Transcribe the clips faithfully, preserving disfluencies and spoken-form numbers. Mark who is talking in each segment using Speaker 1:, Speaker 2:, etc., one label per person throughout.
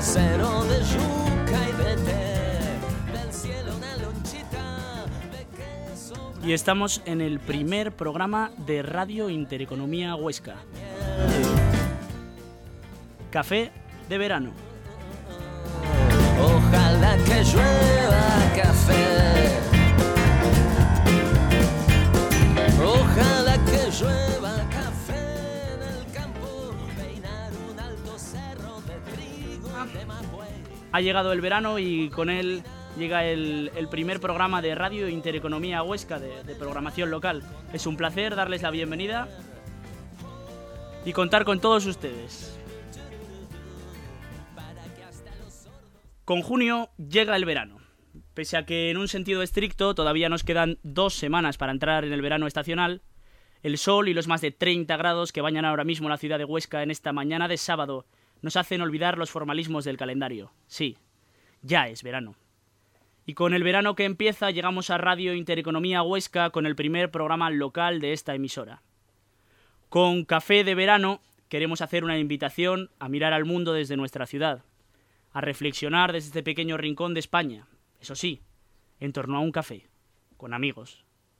Speaker 1: cero de yuca y de té, del cielo una lonchita de queso.
Speaker 2: Y estamos en el primer programa de Radio Intereconomía Huesca. Café de verano.
Speaker 1: Ojalá que llueva café. Ojalá que llueva café en el campo, peinar un alto cerro de trigo de Macuey.
Speaker 2: Ha llegado el verano y con él llega el, el primer programa de Radio Intereconomía Huesca, de, de programación local. Es un placer darles la bienvenida y contar con todos ustedes. Con junio llega el verano. Pese a que en un sentido estricto todavía nos quedan dos semanas para entrar en el verano estacional, el sol y los más de treinta grados que bañan ahora mismo la ciudad de Huesca en esta mañana de sábado nos hacen olvidar los formalismos del calendario. Sí, ya es verano. Y con el verano que empieza llegamos a Radio Intereconomía Huesca con el primer programa local de esta emisora. Con Café de Verano queremos hacer una invitación a mirar al mundo desde nuestra ciudad, a reflexionar desde este pequeño rincón de España, eso sí, en torno a un café, con amigos.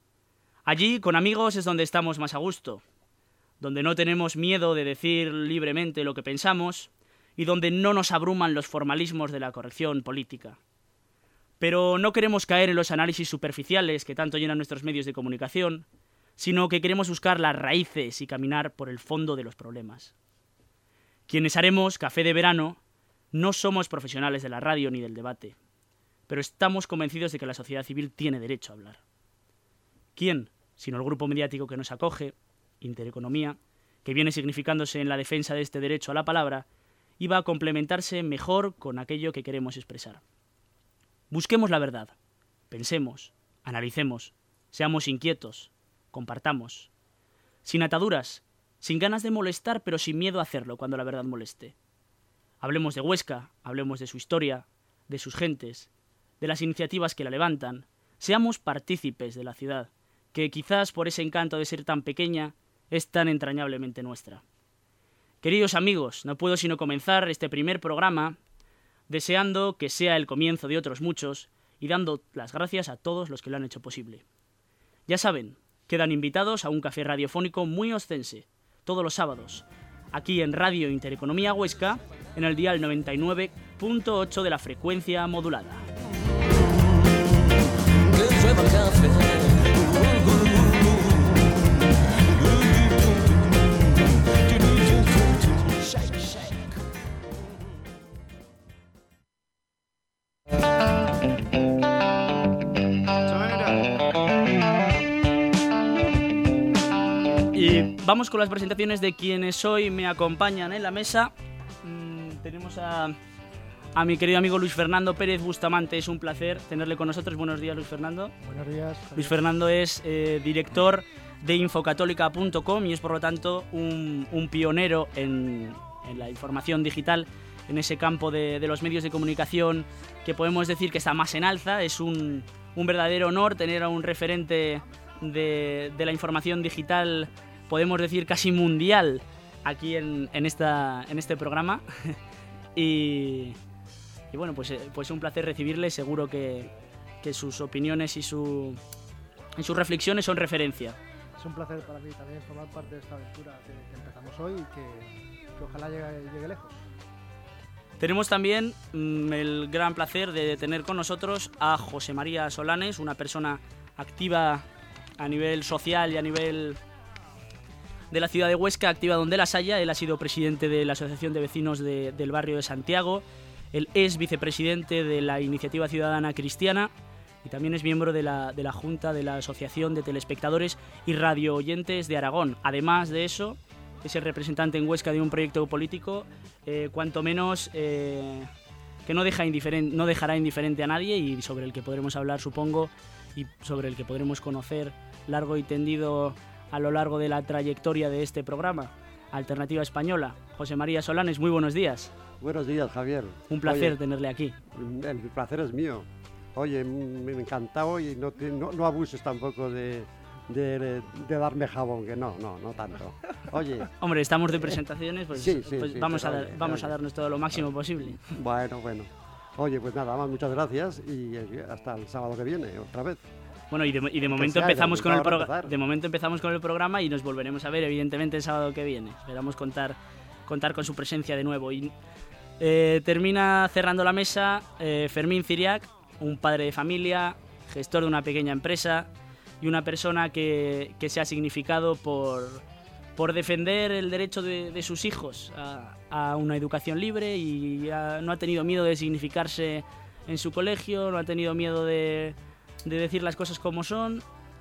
Speaker 2: Allí, con amigos, es donde estamos más a gusto, donde no tenemos miedo de decir libremente lo que pensamos y donde no nos abruman los formalismos de la corrección política. Pero no queremos caer en los análisis superficiales que tanto llenan nuestros medios de comunicación, sino que queremos buscar las raíces y caminar por el fondo de los problemas. Quienes haremos Café de Verano no somos profesionales de la radio ni del debate, pero estamos convencidos de que la sociedad civil tiene derecho a hablar. ¿Quién, sino el grupo mediático que nos acoge, Intereconomía, que viene significándose en la defensa de este derecho a la palabra, iba a complementarse mejor con aquello que queremos expresar? Busquemos la verdad, pensemos, analicemos, seamos inquietos, compartamos, sin ataduras, sin ganas de molestar, pero sin miedo a hacerlo cuando la verdad moleste. Hablemos de Huesca, hablemos de su historia, de sus gentes, de las iniciativas que la levantan. Seamos partícipes de la ciudad, que quizás por ese encanto de ser tan pequeña, es tan entrañablemente nuestra. Queridos amigos, no puedo sino comenzar este primer programa deseando que sea el comienzo de otros muchos y dando las gracias a todos los que lo han hecho posible. Ya saben, quedan invitados a un café radiofónico muy ostense, todos los sábados, aquí en Radio Intereconomía Huesca, en el dial noventa y nueve punto ocho de la frecuencia modulada. Y vamos con las presentaciones de quienes hoy me acompañan en la mesa. Mm, tenemos a, a mi querido amigo Luis Fernando Pérez Bustamante. Es un placer tenerle con nosotros. Buenos días, Luis Fernando.
Speaker 3: Buenos días. Javier.
Speaker 2: Luis Fernando es eh, director de infocatólica punto com y es por lo tanto un, un pionero en, en la información digital, en ese campo de, de los medios de comunicación que podemos decir que está más en alza. Es un, un verdadero honor tener a un referente de, de la información digital, podemos decir casi mundial, aquí en, en, esta, en este programa. y, y bueno, pues, pues un placer recibirle. Seguro que, que sus opiniones y, su, y sus reflexiones son referencia.
Speaker 3: Es un placer para mí también formar parte de esta aventura que, que empezamos hoy y que, que ojalá llegue, llegue lejos.
Speaker 2: Tenemos también mmm, el gran placer de tener con nosotros a José María Solanes, una persona activa a nivel social y a nivel de la ciudad de Huesca, activa donde las haya. Él ha sido presidente de la Asociación de Vecinos de, del Barrio de Santiago, él es vicepresidente de la Iniciativa Ciudadana Cristiana y también es miembro de la, de la Junta de la Asociación de Telespectadores y Radio Oyentes de Aragón. Además de eso, es el representante en Huesca de un proyecto político, eh, cuanto menos eh, que no, deja indiferente, no dejará indiferente a nadie y sobre el que podremos hablar, supongo, y sobre el que podremos conocer largo y tendido a lo largo de la trayectoria de este programa, Alternativa Española. José María Solanes, muy buenos días.
Speaker 4: Buenos días, Javier.
Speaker 2: Un placer
Speaker 4: Oye,
Speaker 2: tenerle aquí.
Speaker 4: El placer es mío. Oye, me encantado y no, te, no, no abuses tampoco de, de, de darme jabón, que no, no, no tanto. Oye.
Speaker 2: Hombre, estamos de presentaciones, pues,
Speaker 4: sí, sí,
Speaker 2: pues
Speaker 4: sí,
Speaker 2: vamos, a, dar,
Speaker 4: oye,
Speaker 2: vamos
Speaker 4: oye.
Speaker 2: a darnos todo lo máximo posible.
Speaker 4: Bueno, bueno. Oye, pues nada más, muchas gracias y hasta el sábado que viene, otra vez.
Speaker 2: Bueno, y de, y de momento
Speaker 4: sea,
Speaker 2: empezamos con el
Speaker 4: ahora
Speaker 2: programa.
Speaker 4: empezar.
Speaker 2: De momento empezamos con el programa y nos volveremos a ver, evidentemente, el sábado que viene. Esperamos contar, contar con su presencia de nuevo. Y eh, termina cerrando la mesa eh, Fermín Ciriac, un padre de familia, gestor de una pequeña empresa y una persona que, que se ha significado por, por defender el derecho de, de sus hijos a, a una educación libre y a- no ha tenido miedo de significarse en su colegio, no ha tenido miedo de, de decir las cosas como son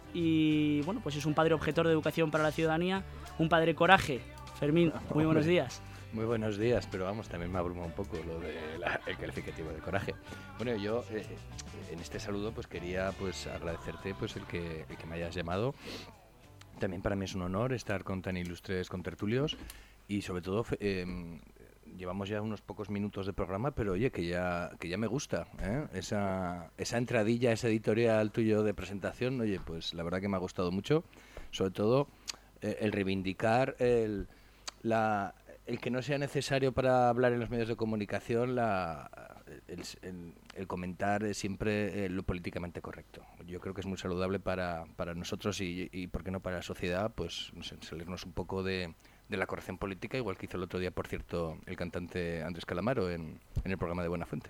Speaker 2: y bueno, pues es un padre objetor de educación para la ciudadanía, un padre coraje. Fermín, muy buenos días.
Speaker 5: Muy buenos días, pero vamos, también me abruma un poco lo del calificativo de coraje. Bueno, yo eh, en este saludo pues quería pues agradecerte pues el que, el que me hayas llamado. También para mí es un honor estar con tan ilustres contertulios y sobre todo fe- eh, llevamos ya unos pocos minutos de programa, pero oye, que ya que ya me gusta, ¿eh? Esa, esa entradilla, ese editorial tuyo de presentación, oye, pues la verdad que me ha gustado mucho, sobre todo eh, el reivindicar el, la, el que no sea necesario para hablar en los medios de comunicación la, el, el- el comentar siempre eh, lo políticamente correcto. Yo creo que es muy saludable para, para nosotros y, y, ¿por qué no para la sociedad? Pues no sé, salirnos un poco de, de la corrección política, igual que hizo el otro día, por cierto, el cantante Andrés Calamaro en, en el programa de Buenafuente.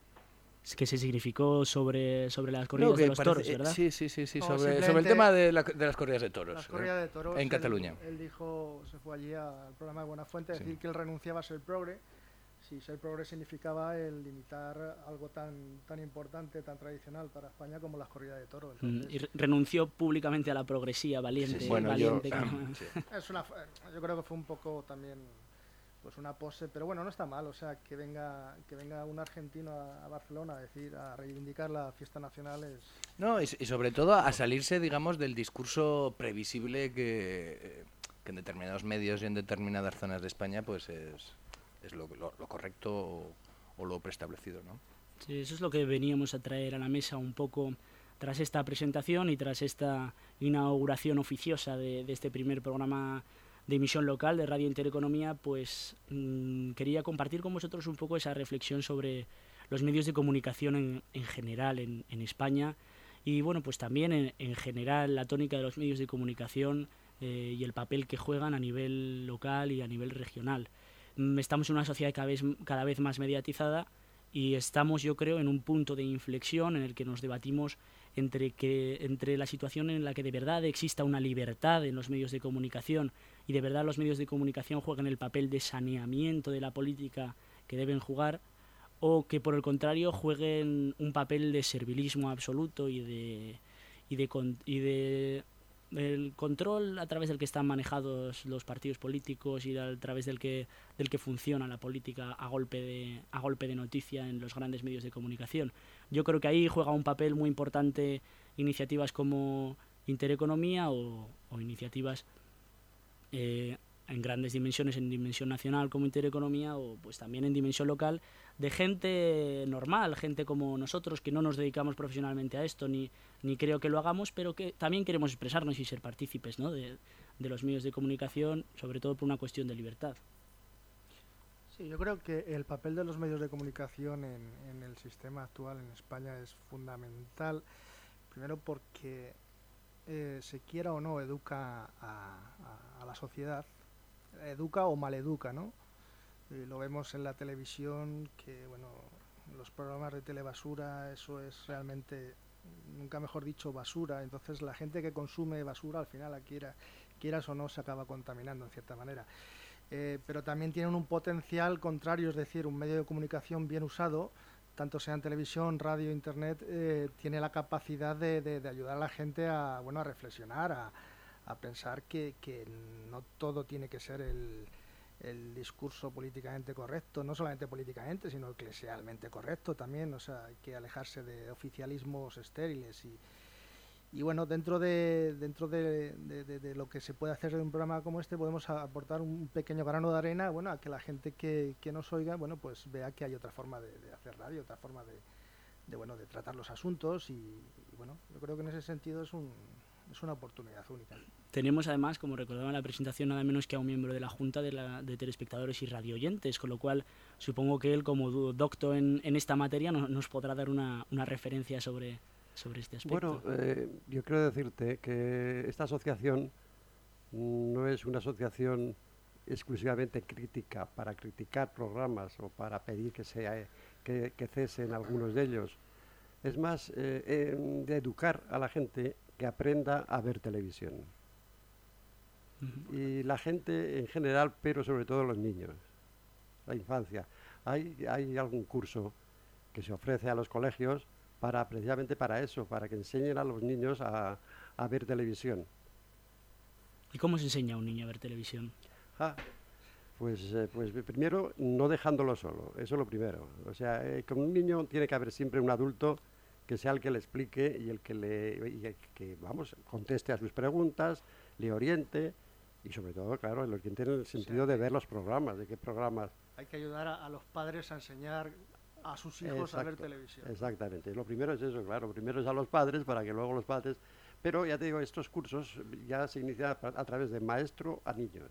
Speaker 2: Es que se significó sobre, sobre las corridas
Speaker 5: No, que
Speaker 2: de los
Speaker 5: parece-
Speaker 2: toros, ¿verdad?
Speaker 5: Sí, sí, sí, sí
Speaker 3: No,
Speaker 5: sobre, sobre el
Speaker 3: simplemente
Speaker 5: tema de, la- de las corridas de toros.
Speaker 3: Las
Speaker 5: ¿eh?
Speaker 3: corridas de toros.
Speaker 5: En
Speaker 3: él-
Speaker 5: Cataluña.
Speaker 3: Él dijo, se fue allí al programa de Buenafuente a
Speaker 5: Sí.
Speaker 3: decir que él renunciaba a ser progre. Si ser progre significaba el limitar algo tan tan importante, tan tradicional para España como las corridas de toros.
Speaker 2: Mm,
Speaker 3: Entonces,
Speaker 2: Y re- renunció públicamente a la progresía, valiente,
Speaker 5: Sí, sí. Bueno, yo,
Speaker 2: valiente. que-
Speaker 5: sí.
Speaker 3: es una, yo creo que fue un poco también pues una pose, pero bueno, no está mal, o sea, que venga que venga un argentino a, a Barcelona a decir, a reivindicar la fiesta nacional es...
Speaker 5: No, y, y sobre todo a salirse, digamos, del discurso previsible que, eh, que en determinados medios y en determinadas zonas de España pues es, es lo, lo- lo correcto o, o lo preestablecido, ¿no?
Speaker 2: Sí, eso es lo que veníamos a traer a la mesa un poco tras esta presentación y tras esta inauguración oficiosa de, de este primer programa de emisión local de Radio Intereconomía, pues mm, quería compartir con vosotros un poco esa reflexión sobre los medios de comunicación en, en general en, en España y bueno, pues también en, en general la tónica de los medios de comunicación eh, y el papel que juegan a nivel local y a nivel regional. Mm, Estamos en una sociedad cada vez, cada vez más mediatizada y estamos, yo creo, en un punto de inflexión en el que nos debatimos entre, que, entre la situación en la que de verdad exista una libertad en los medios de comunicación y de verdad los medios de comunicación juegan el papel de saneamiento de la política que deben jugar, o que por el contrario jueguen un papel de servilismo absoluto y de y de, con- y de el control a través del que están manejados los partidos políticos y a través del que del que funciona la política a golpe de a golpe de noticia en los grandes medios de comunicación. Yo creo que ahí juega un papel muy importante iniciativas como Intereconomía o, o iniciativas eh, en grandes dimensiones, en dimensión nacional como Intereconomía o pues también en dimensión local, de gente normal, gente como nosotros que no nos dedicamos profesionalmente a esto ni, ni creo que lo hagamos, pero que también queremos expresarnos y ser partícipes, ¿no? de, de los medios de comunicación, sobre todo por una cuestión de libertad.
Speaker 3: Sí, yo creo que el papel de los medios de comunicación en, en el sistema actual en España es fundamental, primero porque eh, se quiera o no educa a, a- a la sociedad, educa o maleduca, ¿no? Eh, lo vemos en la televisión, que bueno, los programas de telebasura, eso es realmente, nunca mejor dicho, basura. Entonces la gente que consume basura al final, la quiera, quieras o no, se acaba contaminando en cierta manera. Eh, pero también tienen un potencial contrario, es decir, un medio de comunicación bien usado, tanto sea en televisión, radio, internet, eh, tiene la capacidad de, de- de ayudar a la gente a, bueno, a reflexionar, a, a pensar que, que no todo tiene que ser el, el discurso políticamente correcto, no solamente políticamente, sino eclesialmente correcto también, o sea, hay que alejarse de oficialismos estériles y, y bueno, dentro de dentro de, de- de- de lo que se puede hacer de un programa como este, podemos a- aportar un pequeño grano de arena, bueno, a que la gente que, que nos oiga, bueno, pues vea que hay otra forma de, de hacer radio, otra forma de, de, bueno, de tratar los asuntos y, y, bueno, yo creo que en ese sentido es un es una oportunidad única.
Speaker 2: Tenemos además, como recordaba en la presentación, nada menos que a un miembro de la Junta de, la, de Telespectadores y Radioyentes, con lo cual supongo que él, como doctor en, en esta materia, no, nos podrá dar una, una referencia sobre, sobre este aspecto.
Speaker 4: Bueno, eh, yo quiero decirte que esta asociación no es una asociación exclusivamente crítica para criticar programas o para pedir que, sea, que, que cesen algunos de ellos. Es más, eh, eh, de educar a la gente que aprenda a ver televisión. Y la gente en general, pero sobre todo los niños, la infancia. Hay, hay algún curso que se ofrece a los colegios para precisamente para eso, para que enseñen a los niños a, a ver televisión.
Speaker 2: ¿Y cómo se enseña a un niño a ver televisión?
Speaker 4: Ah, pues, eh, pues primero no dejándolo solo, eso es lo primero. O sea, eh, con un niño tiene que haber siempre un adulto que sea el que le explique y el que le y el que vamos conteste a sus preguntas, le oriente. Y sobre todo, claro, el oriente en el sentido de ver los programas, de qué programas.
Speaker 3: Hay que ayudar a, a los padres a enseñar a sus hijos
Speaker 4: Exacto,
Speaker 3: a ver televisión.
Speaker 4: Exactamente. Lo primero es eso, claro. Lo primero es a los padres para que luego los padres... Pero ya te digo, estos cursos ya se inician a, a través de maestro a niños.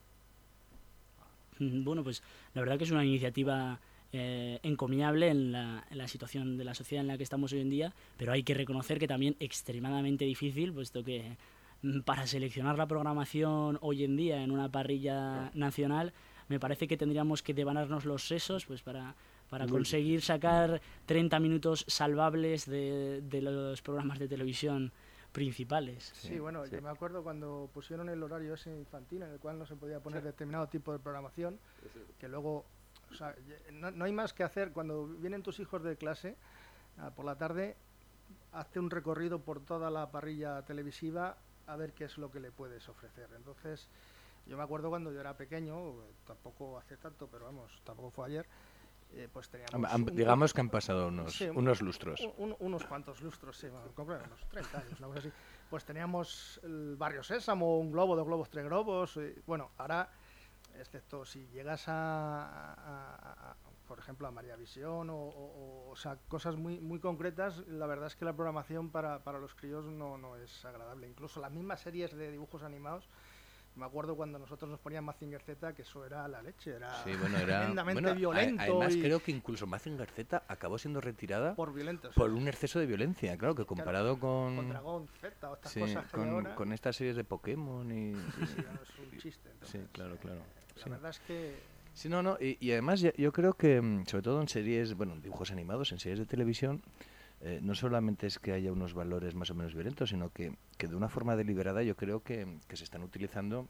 Speaker 2: Bueno, pues la verdad que es una iniciativa eh, encomiable en la, en la situación de la sociedad en la que estamos hoy en día, pero hay que reconocer que también extremadamente difícil, puesto que para seleccionar la programación hoy en día en una parrilla nacional, me parece que tendríamos que devanarnos los sesos pues para, para conseguir sacar treinta minutos salvables de, de los programas de televisión principales.
Speaker 3: Sí, sí bueno, sí. Yo me acuerdo cuando pusieron el horario ese infantil en el cual no se podía poner sí. determinado tipo de programación, sí. que luego, o sea, no, no hay más que hacer. Cuando vienen tus hijos de clase, uh, por la tarde, hazte un recorrido por toda la parrilla televisiva a ver qué es lo que le puedes ofrecer. Entonces, yo me acuerdo cuando yo era pequeño, tampoco hace tanto, pero vamos, tampoco fue ayer, eh, pues teníamos...
Speaker 5: Am,
Speaker 3: un,
Speaker 5: digamos que han pasado unos,
Speaker 3: sí,
Speaker 5: unos lustros.
Speaker 3: Un, un, unos cuantos lustros, sí, bueno, unos treinta años, una cosa así. Pues teníamos el Barrio Sésamo, un globo, dos globos, tres globos. Eh, bueno, ahora, excepto si llegas a, a, a por ejemplo, a María Visión o, o, o sea, cosas muy muy concretas, la verdad es que la programación para, para los críos no, no es agradable. Incluso las mismas series de dibujos animados, me acuerdo cuando nosotros nos ponían Mazinger Z, que eso era la leche, era,
Speaker 5: sí, bueno, era tremendamente
Speaker 3: bueno, violento.
Speaker 5: Además,
Speaker 3: y
Speaker 5: creo que incluso Mazinger Z acabó siendo retirada
Speaker 3: por violentos,
Speaker 5: por un exceso de violencia, claro, que comparado con...
Speaker 3: Con Dragón Z o estas
Speaker 5: sí,
Speaker 3: cosas que
Speaker 5: con,
Speaker 3: ahora...
Speaker 5: con estas series de Pokémon y...
Speaker 3: Sí, sí, no, es un chiste. Entonces,
Speaker 5: sí, claro, claro.
Speaker 3: Eh, la
Speaker 5: sí.
Speaker 3: verdad es que...
Speaker 5: Sí, no, no, y, y además yo, yo creo que, sobre todo en series, bueno, dibujos animados, en series de televisión, eh, no solamente es que haya unos valores más o menos violentos, sino que, que de una forma deliberada yo creo que, que se están utilizando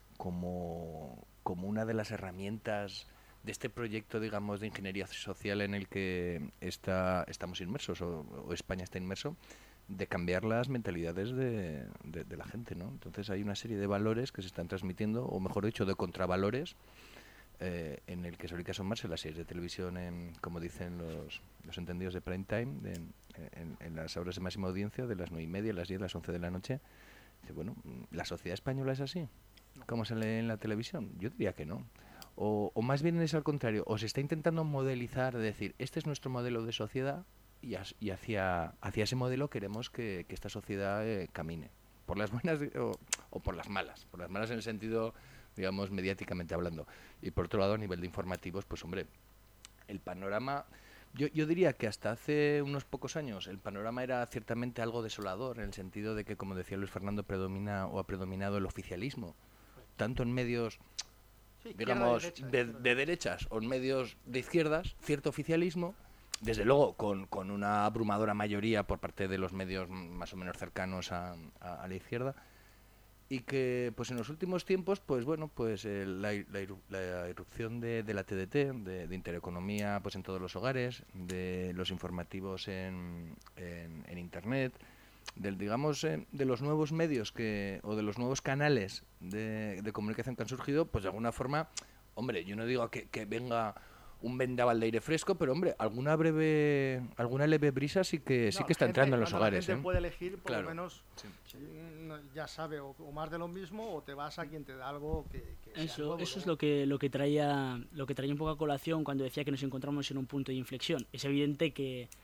Speaker 5: como, como una de las herramientas de este proyecto, digamos, de ingeniería social en el que está, estamos inmersos, o, o España está inmerso, de cambiar las mentalidades de, de, de la gente, ¿no? Entonces hay una serie de valores que se están transmitiendo, o mejor dicho, de contravalores, Eh, en el que suele asomarse las series de televisión, en, como dicen los, los entendidos de prime time, de, en, en, en las horas de máxima audiencia, de las nueve y media, las diez, las once de la noche. Dice, bueno, ¿la sociedad española es así? ¿Cómo se lee en la televisión? Yo diría que no. O, o más bien es al contrario, o se está intentando modelizar, de decir, este es nuestro modelo de sociedad y, as, y hacia, hacia ese modelo queremos que, que esta sociedad eh, camine. Por las buenas o, o por las malas. Por las malas en el sentido... digamos, mediáticamente hablando. Y por otro lado, a nivel de informativos, pues hombre, el panorama, yo, yo diría que hasta hace unos pocos años el panorama era ciertamente algo desolador, en el sentido de que, como decía Luis Fernando, predomina o ha predominado el oficialismo, tanto en medios, sí, digamos, de, derecha, de, de derechas o en medios de izquierdas, cierto oficialismo, desde luego con, con una abrumadora mayoría por parte de los medios más o menos cercanos a, a, a la izquierda, y que pues en los últimos tiempos pues bueno pues eh, la, la, la irrupción de, de la T D T, de, de Intereconomía pues en todos los hogares, de los informativos en, en, en internet, del digamos eh, de los nuevos medios que o de los nuevos canales de, de comunicación que han surgido, pues de alguna forma, hombre, yo no digo que, que venga un vendaval de aire fresco, pero hombre, alguna breve, alguna leve brisa sí que no, sí que está
Speaker 3: gente,
Speaker 5: entrando en los hogares.
Speaker 3: La gente
Speaker 5: ¿eh?
Speaker 3: puede elegir, por
Speaker 5: claro.
Speaker 3: lo menos, sí. ya sabe, o, o más de lo mismo, o te vas a quien te da algo que, que
Speaker 2: eso,
Speaker 3: sea nuevo,
Speaker 2: eso
Speaker 3: ¿no?
Speaker 2: es lo que lo que traía lo que traía un poco a colación cuando decía que nos encontramos en un punto de inflexión. Es evidente que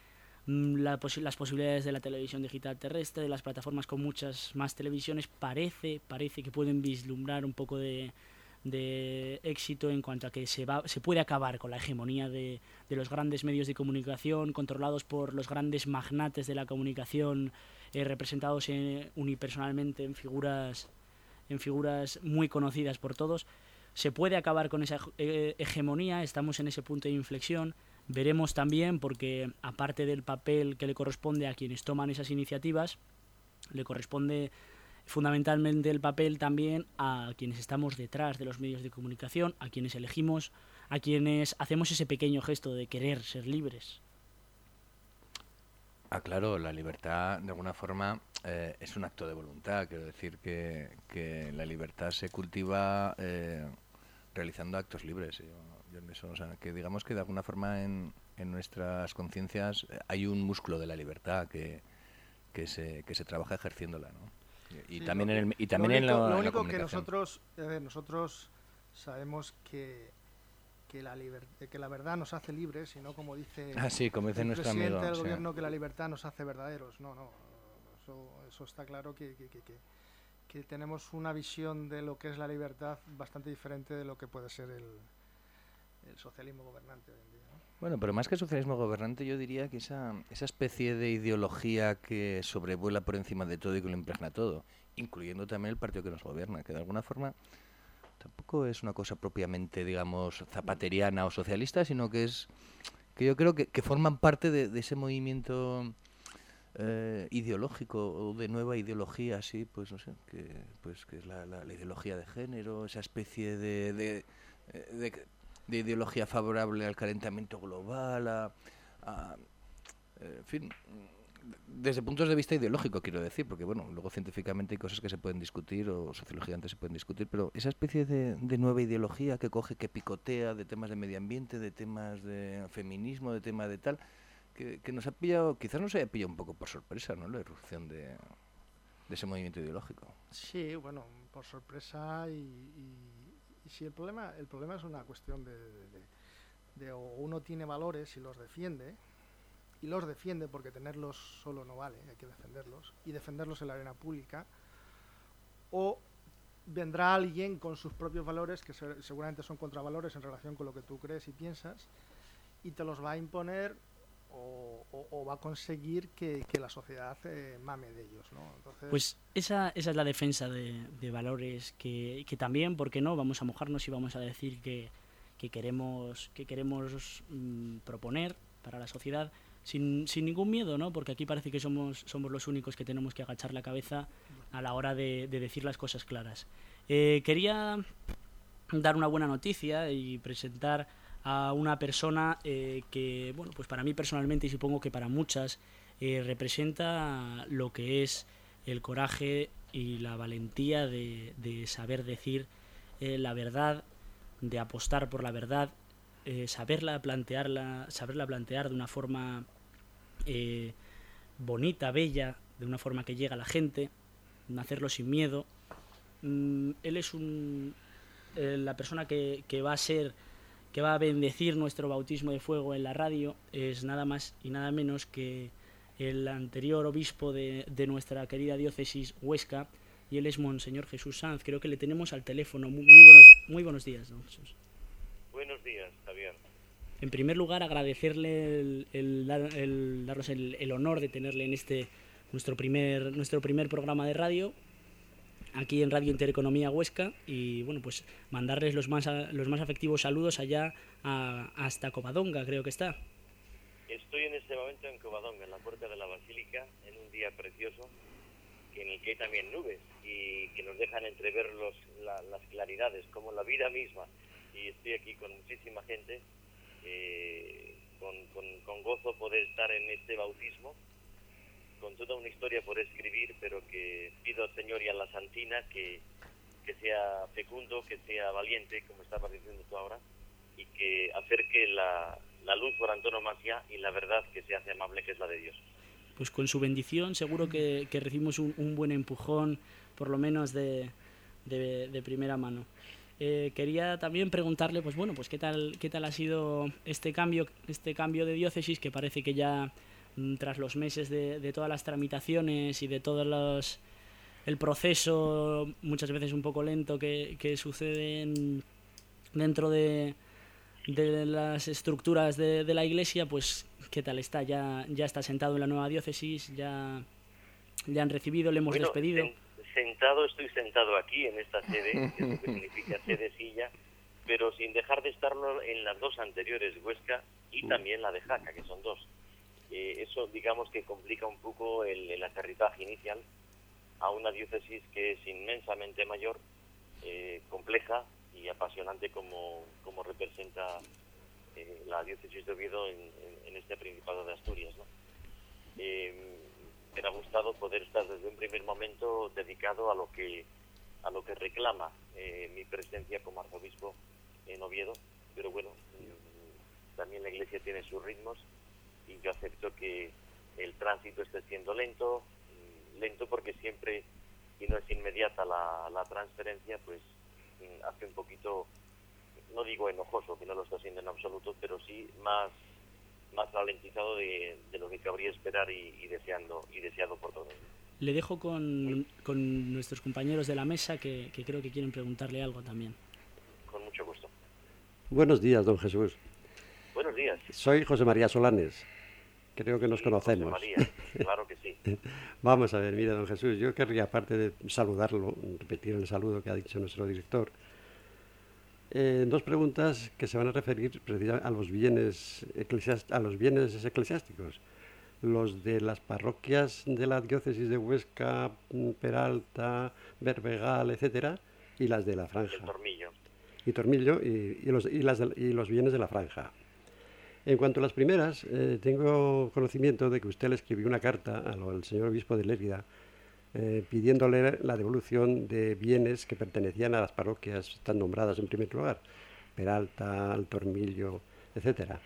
Speaker 2: la posi- las posibilidades de la televisión digital terrestre, de las plataformas con muchas más televisiones, parece, parece que pueden vislumbrar un poco de, de éxito en cuanto a que se, va, se puede acabar con la hegemonía de, de los grandes medios de comunicación controlados por los grandes magnates de la comunicación, eh, representados en, unipersonalmente en figuras, en figuras muy conocidas por todos. Se puede acabar con esa eh, hegemonía, estamos en ese punto de inflexión. Veremos también, porque aparte del papel que le corresponde a quienes toman esas iniciativas, le corresponde fundamentalmente el papel también a quienes estamos detrás de los medios de comunicación, a quienes elegimos, a quienes hacemos ese pequeño gesto de querer ser libres.
Speaker 5: Ah, claro, la libertad de alguna forma eh, es un acto de voluntad. Quiero decir que, que la libertad se cultiva eh, realizando actos libres. Yo, yo en eso, o sea, que digamos que de alguna forma en, en nuestras conciencias hay un músculo de la libertad que, que, se, que se trabaja ejerciéndola, ¿no? Y, y
Speaker 3: Sí,
Speaker 5: también
Speaker 3: lo,
Speaker 5: en el y también
Speaker 3: lo único,
Speaker 5: en la,
Speaker 3: lo
Speaker 5: en la
Speaker 3: único que
Speaker 5: comunicación.
Speaker 3: nosotros, a ver, nosotros sabemos que, que, la liber- que la verdad nos hace libres, y no como dice
Speaker 5: Ah, sí, como dice
Speaker 3: el
Speaker 5: nuestro
Speaker 3: presidente
Speaker 5: amigo.
Speaker 3: del
Speaker 5: Sí.
Speaker 3: gobierno, que la libertad nos hace verdaderos. No, no, eso, eso está claro que, que, que, que, que tenemos una visión de lo que es la libertad bastante diferente de lo que puede ser el, el socialismo gobernante hoy en día, ¿no?
Speaker 5: Bueno, pero más que socialismo gobernante, yo diría que esa, esa especie de ideología que sobrevuela por encima de todo y que lo impregna todo, incluyendo también el partido que nos gobierna, que de alguna forma tampoco es una cosa propiamente, digamos, zapateriana o socialista, sino que es que yo creo que, que forman parte de, de ese movimiento eh, ideológico o de nueva ideología, así, pues no sé, que, pues, que es la, la, la ideología de género, esa especie de... de, de de ideología favorable al calentamiento global, a, a, en fin, desde puntos de vista ideológico, quiero decir, porque bueno, luego científicamente hay cosas que se pueden discutir o sociológicamente se pueden discutir, pero esa especie de, de nueva ideología que coge, que picotea de temas de medio ambiente, de temas de feminismo, de temas de tal, que, que nos ha pillado, quizás nos haya pillado un poco por sorpresa, ¿no?, la irrupción de, de ese movimiento ideológico.
Speaker 3: Sí, bueno, por sorpresa y... y... Y si el problema, el problema es una cuestión de, de, de, de o uno tiene valores y los defiende, y los defiende porque tenerlos solo no vale, hay que defenderlos, y defenderlos en la arena pública, o vendrá alguien con sus propios valores, que se, seguramente son contravalores en relación con lo que tú crees y piensas, y te los va a imponer o, o, o va a conseguir que, que la sociedad eh, mame de ellos, ¿no? Entonces,
Speaker 2: pues esa, esa es la defensa de, de valores que, que también, ¿por qué no?, vamos a mojarnos y vamos a decir que, que queremos, que queremos mmm, proponer para la sociedad sin, sin ningún miedo, ¿no? Porque aquí parece que somos, somos los únicos que tenemos que agachar la cabeza a la hora de, de decir las cosas claras. Eh, quería dar una buena noticia y presentar a una persona eh, que, bueno, pues para mí personalmente y supongo que para muchas, eh, representa lo que es el coraje y la valentía de, de saber decir eh, la verdad, de apostar por la verdad, eh, saberla plantearla, saberla plantear de una forma eh, bonita, bella, de una forma que llega a la gente, hacerlo sin miedo. Mm, él es un, eh, la persona que, que va a ser que va a bendecir nuestro bautismo de fuego en la radio, es nada más y nada menos que el anterior obispo de, de nuestra querida diócesis Huesca, y él es Monseñor Jesús Sanz. Creo que le tenemos al teléfono. Muy, muy, buenos, muy buenos días, don Jesús.
Speaker 6: Buenos días, Javier.
Speaker 2: En primer lugar, agradecerle el, el, el, el darnos el, el honor de tenerle en este nuestro primer, nuestro primer programa de radio, aquí en Radio Intereconomía Huesca, y bueno, pues mandarles los más los más afectivos saludos allá a, hasta Covadonga, creo que está.
Speaker 6: Estoy en este momento en Covadonga, en la puerta de la Basílica, en un día precioso, en el que hay también nubes y que nos dejan entrever los, la, las claridades, como la vida misma. Y estoy aquí con muchísima gente, eh, con, con, con gozo poder estar en este bautismo, con toda una historia por escribir, pero que pido al Señor y a la Santina que, que sea fecundo, que sea valiente, como estabas diciendo tú ahora, y que acerque la, la luz por antonomasia y la verdad que se hace amable, que es la de Dios.
Speaker 2: Pues con su bendición seguro que, que recibimos un, un buen empujón, por lo menos de, de, de primera mano. Eh, quería también preguntarle, pues bueno, pues qué tal, qué tal ha sido este cambio, este cambio de diócesis, que parece que ya mm, tras los meses de, de todas las tramitaciones y de todos los el proceso muchas veces un poco lento que, que sucede en, dentro de, de las estructuras de, de la Iglesia, pues ¿qué tal está? Ya, ya está sentado en la nueva diócesis, ya le han recibido, le hemos
Speaker 6: bueno,
Speaker 2: despedido.
Speaker 6: Sen, sentado, estoy sentado aquí en esta sede, que es lo que significa sede silla, pero sin dejar de estarlo en las dos anteriores, Huesca y también la de Jaca, que son dos. Eh, eso, digamos, que complica un poco el, el aterrizaje inicial a una diócesis que es inmensamente mayor, eh, compleja y apasionante como, como representa eh, la diócesis de Oviedo en, en, en este Principado de Asturias, ¿no? Eh, me ha gustado poder estar desde un primer momento dedicado a lo que a lo que reclama eh, mi presencia como arzobispo en Oviedo, pero bueno, eh, también la Iglesia tiene sus ritmos y yo acepto que el tránsito esté siendo lento, lento porque siempre, si no es inmediata la, la transferencia, pues hace un poquito, no digo enojoso, que no lo está haciendo en absoluto, pero sí más más ralentizado de, de lo que cabría esperar y, y deseando y deseado por todos.
Speaker 2: Le dejo con, con nuestros compañeros de la mesa que, que creo que quieren preguntarle algo también.
Speaker 6: Con mucho gusto.
Speaker 4: Buenos días, don Jesús.
Speaker 6: Buenos días.
Speaker 4: Soy José María Solanes. Creo que nos
Speaker 6: Sí,
Speaker 4: conocemos.
Speaker 6: José María, claro que sí.
Speaker 4: Vamos a ver, mire, don Jesús, yo querría, aparte de saludarlo, repetir el saludo que ha dicho nuestro director, eh, dos preguntas que se van a referir precisamente a los bienes eclesiast- a los bienes eclesiásticos, los de las parroquias de la diócesis de Huesca, Peralta, Berbegal, etcétera, y las de la franja.
Speaker 6: El Tormillo.
Speaker 4: Y Tormillo y, y, los, y, las de, y los bienes de la franja. En cuanto a las primeras, eh, tengo conocimiento de que usted le escribió una carta al, al señor obispo de Lérida eh, pidiéndole la devolución de bienes que pertenecían a las parroquias están nombradas en primer lugar, Peralta, El Tormillo, etcétera.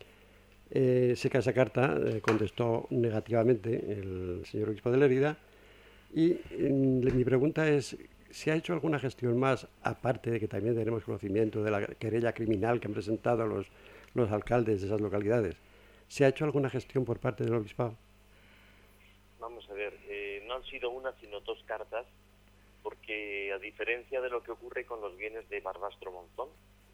Speaker 4: Eh, sé que a esa carta eh, contestó negativamente el señor obispo de Lérida y eh, mi pregunta es, ¿se ha hecho alguna gestión más, aparte de que también tenemos conocimiento de la querella criminal que han presentado los los alcaldes de esas localidades? ¿Se ha hecho alguna gestión por parte del obispado?
Speaker 6: Vamos a ver, eh, no han sido una sino dos cartas, porque a diferencia de lo que ocurre con los bienes de Barbastro Monzón,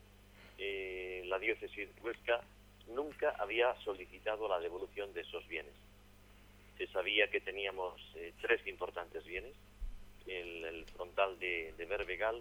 Speaker 6: eh, la diócesis de Huesca nunca había solicitado la devolución de esos bienes. Se sabía que teníamos eh, tres importantes bienes, el, el frontal de, de Berbegal,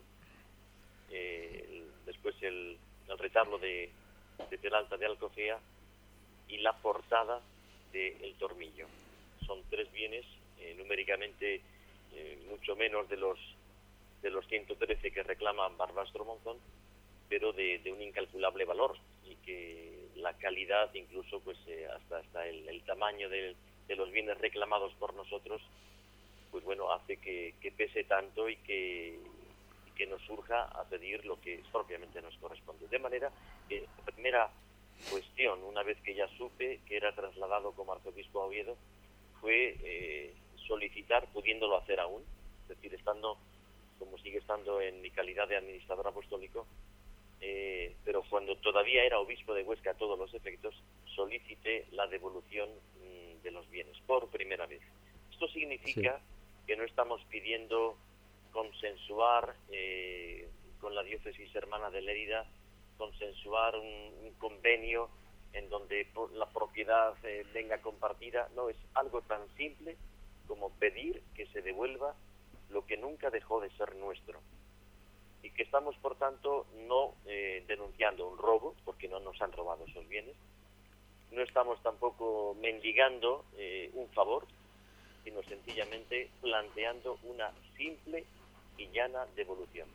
Speaker 6: eh, el, después el, el retablo de de Peralta de Alcocea y la portada de El Tormillo. Son tres bienes, eh, numéricamente eh, mucho menos de los de los ciento trece que reclaman Barbastro Monzón, pero de, de un incalculable valor y que la calidad, incluso pues eh, hasta hasta el, el tamaño de, de los bienes reclamados por nosotros, pues bueno, hace que, que pese tanto y que que nos surja a pedir lo que propiamente nos corresponde. De manera que la primera cuestión, una vez que ya supe que era trasladado como arzobispo a Oviedo, fue eh, solicitar, pudiéndolo hacer aún, es decir, estando, como sigue estando en mi calidad de administrador apostólico, eh, pero cuando todavía era obispo de Huesca a todos los efectos, solicité la devolución mmm, de los bienes, por primera vez. Esto significa sí. que no estamos pidiendo consensuar eh, con la diócesis hermana de Lérida, consensuar un, un convenio en donde la propiedad eh, venga compartida. No, es algo tan simple como pedir que se devuelva lo que nunca dejó de ser nuestro. Y que estamos, por tanto, no eh, denunciando un robo, porque no nos han robado esos bienes. No estamos tampoco mendigando eh, un favor, sino sencillamente planteando una simple y llana devolución.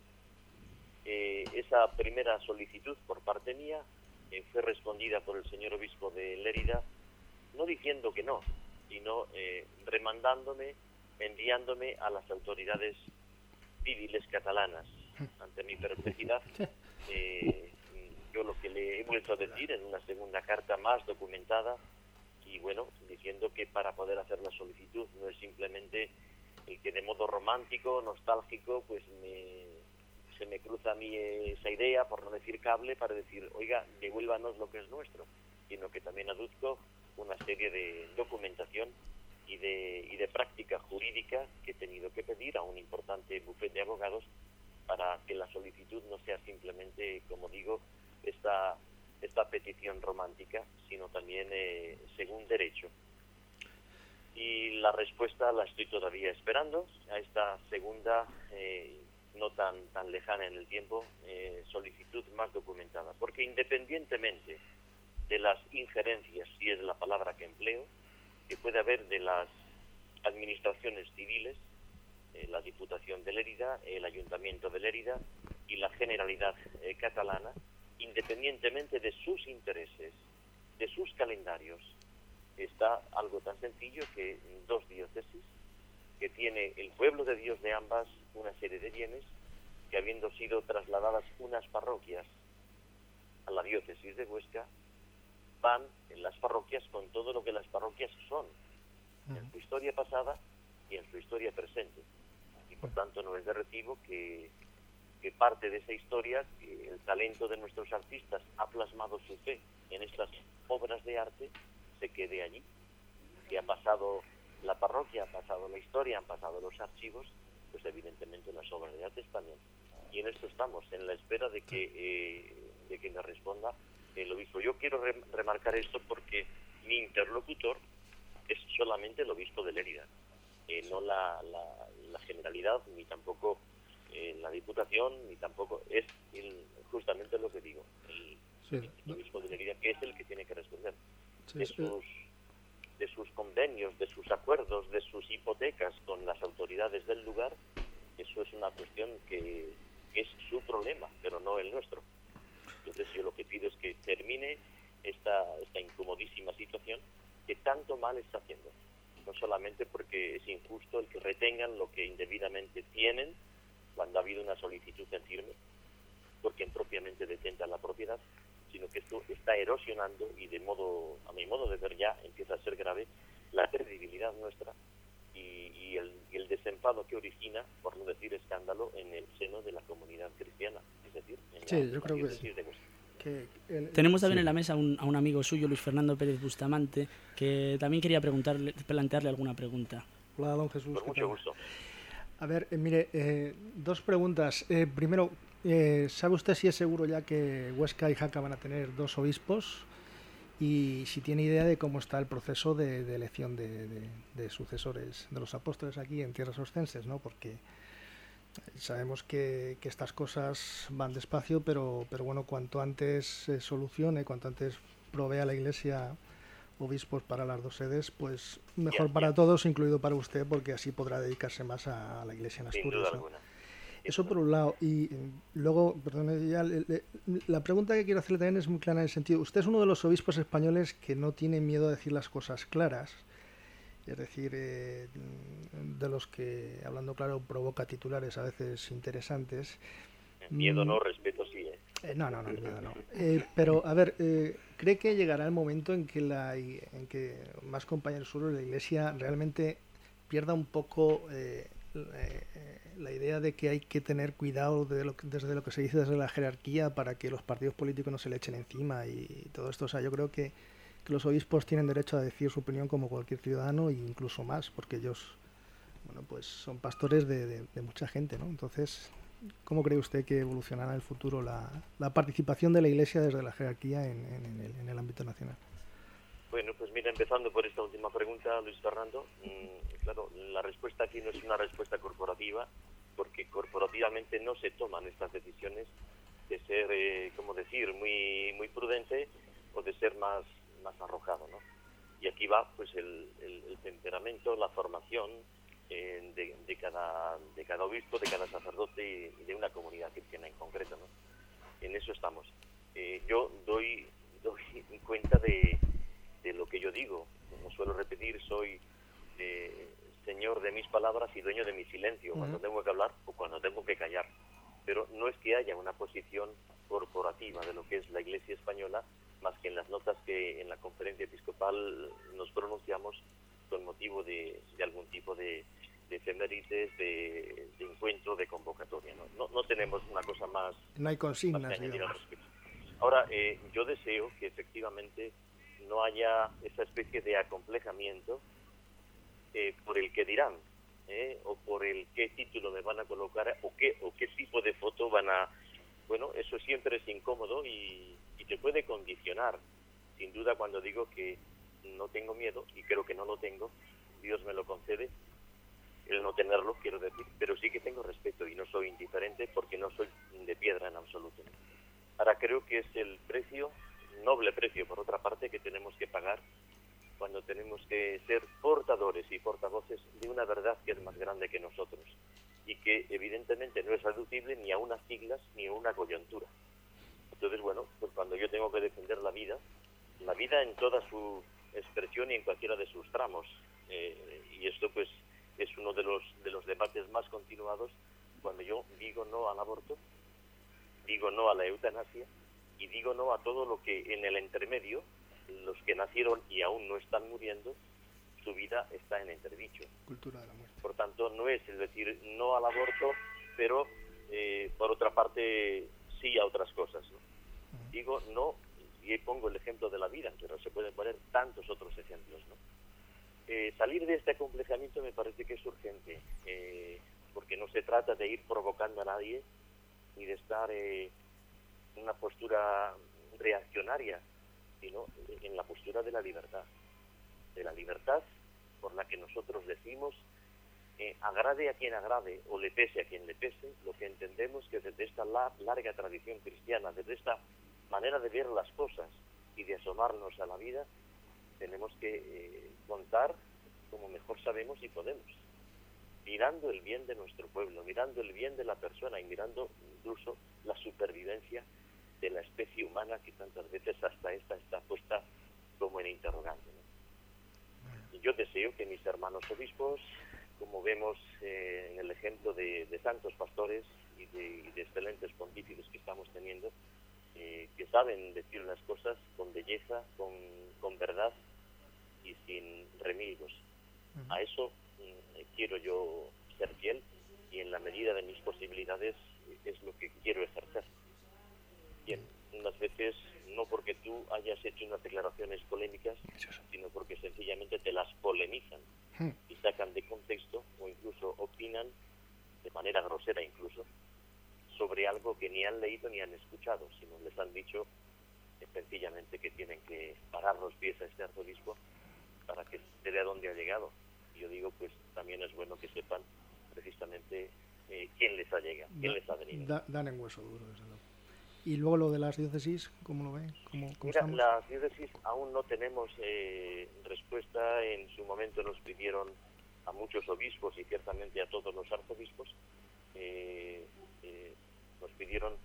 Speaker 6: Eh, esa primera solicitud por parte mía eh, fue respondida por el señor obispo de Lérida, no diciendo que no, sino eh, remandándome, enviándome a las autoridades civiles catalanas. Ante mi perplejidad, eh, yo lo que le he vuelto a decir en una segunda carta más documentada, y bueno, diciendo que para poder hacer la solicitud no es simplemente el que de modo romántico, nostálgico, pues me, se me cruza a mí esa idea, por no decir cable, para decir, oiga, devuélvanos lo que es nuestro, sino que también aduzco una serie de documentación y de, y de práctica jurídica que he tenido que pedir a un importante bufete de abogados para que la solicitud no sea simplemente, como digo, esta, esta petición romántica, sino también eh, según derecho. Y la respuesta la estoy todavía esperando a esta segunda, eh, no tan, tan lejana en el tiempo, eh, solicitud más documentada. Porque independientemente de las injerencias, si es la palabra que empleo, que puede haber de las administraciones civiles, eh, la Diputación de Lérida, el Ayuntamiento de Lérida y la Generalidad eh, catalana, independientemente de sus intereses, de sus calendarios, está algo tan sencillo que dos diócesis, que tiene el pueblo de Dios de ambas una serie de bienes, que habiendo sido trasladadas unas parroquias a la diócesis de Huesca, van en las parroquias con todo lo que las parroquias son, en su historia pasada y en su historia presente. Y por tanto no es de recibo que, que parte de esa historia, que el talento de nuestros artistas ha plasmado su fe en estas obras de arte, se quede allí. Que ha pasado la parroquia, ha pasado la historia, han pasado los archivos, pues evidentemente las obras de arte también. Y en esto estamos, en la espera de que, eh, de que nos responda el obispo. Yo quiero re remarcar esto porque mi interlocutor es solamente el obispo de Lérida, eh, no la, la, la Generalidad, ni tampoco eh, la Diputación, ni tampoco es el, justamente lo que digo, el, sí, el obispo de Lérida, que es el que tiene que responder sí, de, sus, de sus convenios, de sus acuerdos, de sus hipotecas con las autoridades del lugar. Eso es una cuestión que, que es su problema, pero no el nuestro. Entonces yo lo que pido es que termine esta, esta incomodísima situación que tanto mal está haciendo. No solamente porque es injusto el que retengan lo que indebidamente tienen cuando ha habido una solicitud en firme, porque propiamente detentan la propiedad, sino que esto está erosionando y de modo, a mi modo de ver ya empieza a ser grave la credibilidad nuestra y, y, el, y el desempado que origina, por no decir escándalo, en el seno de la comunidad cristiana. Es decir, en
Speaker 3: sí,
Speaker 6: la,
Speaker 3: yo creo que, que el,
Speaker 2: tenemos también
Speaker 3: sí.
Speaker 2: en la mesa un, a un amigo suyo, Luis Fernando Pérez Bustamante, que también quería preguntarle, plantearle alguna pregunta.
Speaker 3: Hola, don Jesús.
Speaker 6: Con mucho gusto.
Speaker 3: A ver, eh, mire, eh, dos preguntas. Eh, primero, eh, ¿sabe usted si es seguro ya que Huesca y Jaca van a tener dos obispos? Y si tiene idea de cómo está el proceso de, de elección de, de, de sucesores de los apóstoles aquí en tierras oscenses, ¿no? Porque sabemos que, que estas cosas van despacio, pero, pero bueno, cuanto antes se solucione, cuanto antes provea la Iglesia obispos para las dos sedes, pues mejor
Speaker 6: ya,
Speaker 3: para
Speaker 6: ya.
Speaker 3: todos, incluido para usted, porque así podrá dedicarse más a, a la Iglesia en Asturias.
Speaker 6: Sin duda
Speaker 3: ¿no?
Speaker 6: alguna.
Speaker 3: Eso por un lado. Y luego, perdón, ya, le, le, la pregunta que quiero hacerle también es muy clara en el sentido, usted es uno de los obispos españoles que no tiene miedo a decir las cosas claras, es decir, eh, de los que, hablando claro, provoca titulares a veces interesantes.
Speaker 6: Miedo no, respeto sí, ¿eh?
Speaker 3: Eh, no, no, no, miedo no. Eh, pero, a ver, eh, ¿cree que llegará el momento en que, la, en que más compañeros suyos de la Iglesia realmente pierda un poco eh, eh, la idea de que hay que tener cuidado de lo, desde lo que se dice desde la jerarquía para que los partidos políticos no se le echen encima y todo esto? O sea, yo creo que, que los obispos tienen derecho a decir su opinión como cualquier ciudadano e incluso más, porque ellos, bueno, pues son pastores de, de, de mucha gente, ¿no? Entonces, ¿cómo cree usted que evolucionará en el futuro la, la participación de la Iglesia desde la jerarquía en, en, en, el, en el ámbito nacional?
Speaker 6: Bueno, pues mira, empezando por esta última pregunta, Luis Fernando, mmm, claro, la respuesta aquí no es una respuesta corporativa, porque corporativamente no se toman estas decisiones de ser, eh, como decir, muy muy prudente o de ser más, más arrojado, ¿no? Y aquí va pues el, el, el temperamento, la formación eh, de, de, cada, de cada obispo, de cada sacerdote y de una comunidad cristiana en concreto, ¿no? En eso estamos. Eh, yo doy, doy cuenta de, de lo que yo digo. Como suelo repetir, soy eh, señor de mis palabras y dueño de mi silencio, uh-huh. cuando tengo que hablar o cuando tengo que callar. Pero no es que haya una posición corporativa de lo que es la Iglesia española, más que en las notas que en la conferencia episcopal nos pronunciamos con motivo de, de algún tipo de, de efemérides, de, de encuentro, de convocatoria. ¿no? No, no tenemos una cosa más...
Speaker 3: No hay consignas,
Speaker 6: más Ahora, eh, yo deseo que efectivamente no haya esa especie de acomplejamiento eh, por el que dirán, eh, o por el qué título me van a colocar, o qué, o qué tipo de foto van a... Bueno, eso siempre es incómodo y, y te puede condicionar. Sin duda, cuando digo que no tengo miedo, y creo que no lo tengo, Dios me lo concede, el no tenerlo, quiero decir, pero sí que tengo respeto y no soy indiferente porque no soy de piedra en absoluto. Ahora creo que es el precio, noble precio por otra parte, que tenemos que pagar cuando tenemos que ser portadores y portavoces de una verdad que es más grande que nosotros y que evidentemente no es reducible ni a unas siglas ni a una coyuntura. Entonces, bueno, pues cuando yo tengo que defender la vida, la vida en toda su expresión y en cualquiera de sus tramos, eh, y esto pues es uno de los de los debates más continuados, cuando yo digo no al aborto, digo no a la eutanasia y digo no a todo lo que en el intermedio, los que nacieron y aún no están muriendo, su vida está en entredicho.
Speaker 3: Cultura de la muerte.
Speaker 6: Por tanto, no es el decir no al aborto, pero eh, por otra parte sí a otras cosas, ¿no? Uh-huh. Digo no, y pongo el ejemplo de la vida, pero se pueden poner tantos otros ejemplos, ¿no? Eh, salir de este acomplejamiento me parece que es urgente, eh, porque no se trata de ir provocando a nadie ni de estar eh, en una postura reaccionaria, sino en la postura de la libertad, de la libertad por la que nosotros decimos, eh, agrade a quien agrade o le pese a quien le pese, lo que entendemos que desde esta la, larga tradición cristiana, desde esta manera de ver las cosas y de asomarnos a la vida, tenemos que eh, contar como mejor sabemos y podemos, mirando el bien de nuestro pueblo, mirando el bien de la persona y mirando incluso la supervivencia de la especie humana que tantas veces hasta esta está puesta como en interrogante, ¿no? Y yo deseo que mis hermanos obispos, como vemos eh, en el ejemplo de, de tantos pastores y de, y de excelentes pontífices que estamos teniendo, eh, que saben decir las cosas con belleza, con, con verdad y sin remilgos. Uh-huh. A eso eh, quiero yo ser fiel y en la medida de mis posibilidades es lo que quiero ejercer. Bien, unas veces no porque tú hayas hecho unas declaraciones polémicas, sino porque sencillamente te las polemizan y sacan de contexto o incluso opinan de manera grosera incluso sobre algo que ni han leído ni han escuchado, sino les han dicho eh, sencillamente que tienen que parar los pies a este arzobispo para que se vea dónde ha llegado. Y yo digo, pues también es bueno que sepan precisamente eh, quién les ha llegado, quién
Speaker 3: da,
Speaker 6: les ha venido.
Speaker 3: Da, dan en hueso duro, desde luego. Y luego lo de las diócesis, ¿cómo lo ven? ¿Cómo, cómo
Speaker 6: Mira,
Speaker 3: estamos?
Speaker 6: las diócesis aún no tenemos eh, respuesta. En su momento nos pidieron a muchos obispos y ciertamente a todos los arzobispos, eh, eh, nos pidieron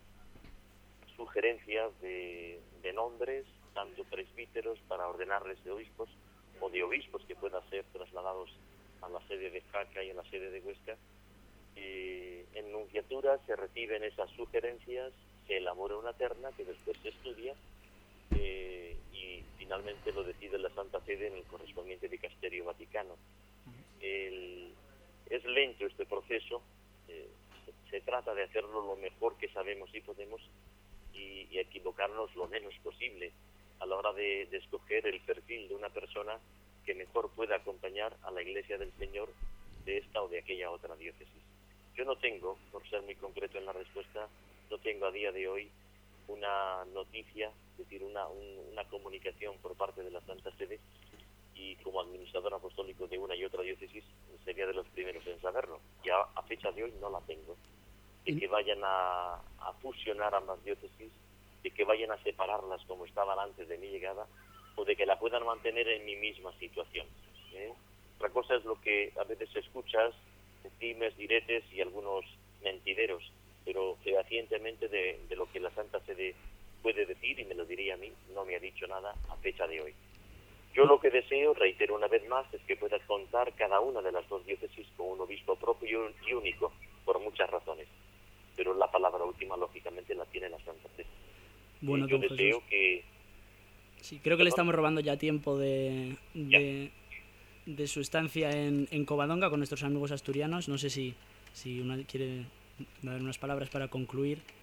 Speaker 6: sugerencias de, de nombres, tanto presbíteros para ordenarles de obispos o de obispos que puedan ser trasladados a la sede de Jaca y a la sede de Huesca. Eh, en nunciatura se reciben esas sugerencias, se elabora una terna que después se estudia eh, y finalmente lo decide la Santa Sede en el correspondiente dicasterio vaticano. El, es lento este proceso, eh, se, se trata de hacerlo lo mejor que sabemos y podemos y, y equivocarnos lo menos posible a la hora de, de escoger el perfil de una persona que mejor pueda acompañar a la Iglesia del Señor de esta o de aquella otra diócesis. Yo no tengo, por ser muy concreto en la respuesta, no tengo a día de hoy una noticia, es decir, una, un, una comunicación por parte de la Santa Sede, y como administrador apostólico de una y otra diócesis sería de los primeros en saberlo. Ya a fecha de hoy no la tengo. De que vayan a, a fusionar ambas diócesis, de que vayan a separarlas como estaban antes de mi llegada, o de que la puedan mantener en mi misma situación, ¿eh? Otra cosa es lo que a veces escuchas, dimes, diretes y algunos mentideros, pero fehacientemente de, de lo que la Santa Sede puede decir, y me lo diría a mí, no me ha dicho nada a fecha de hoy. Yo lo que deseo, reitero una vez más, es que pueda contar cada una de las dos diócesis con un obispo propio y único, por muchas razones. Pero la palabra última, lógicamente, la tiene la Santa Sede.
Speaker 2: Bueno,
Speaker 6: yo
Speaker 2: don
Speaker 6: deseo
Speaker 2: Jesús.
Speaker 6: que...
Speaker 2: Sí, creo que le estamos robando ya tiempo de, de, de su estancia en, en Covadonga con nuestros amigos asturianos. No sé si, si una quiere dar unas palabras para concluir.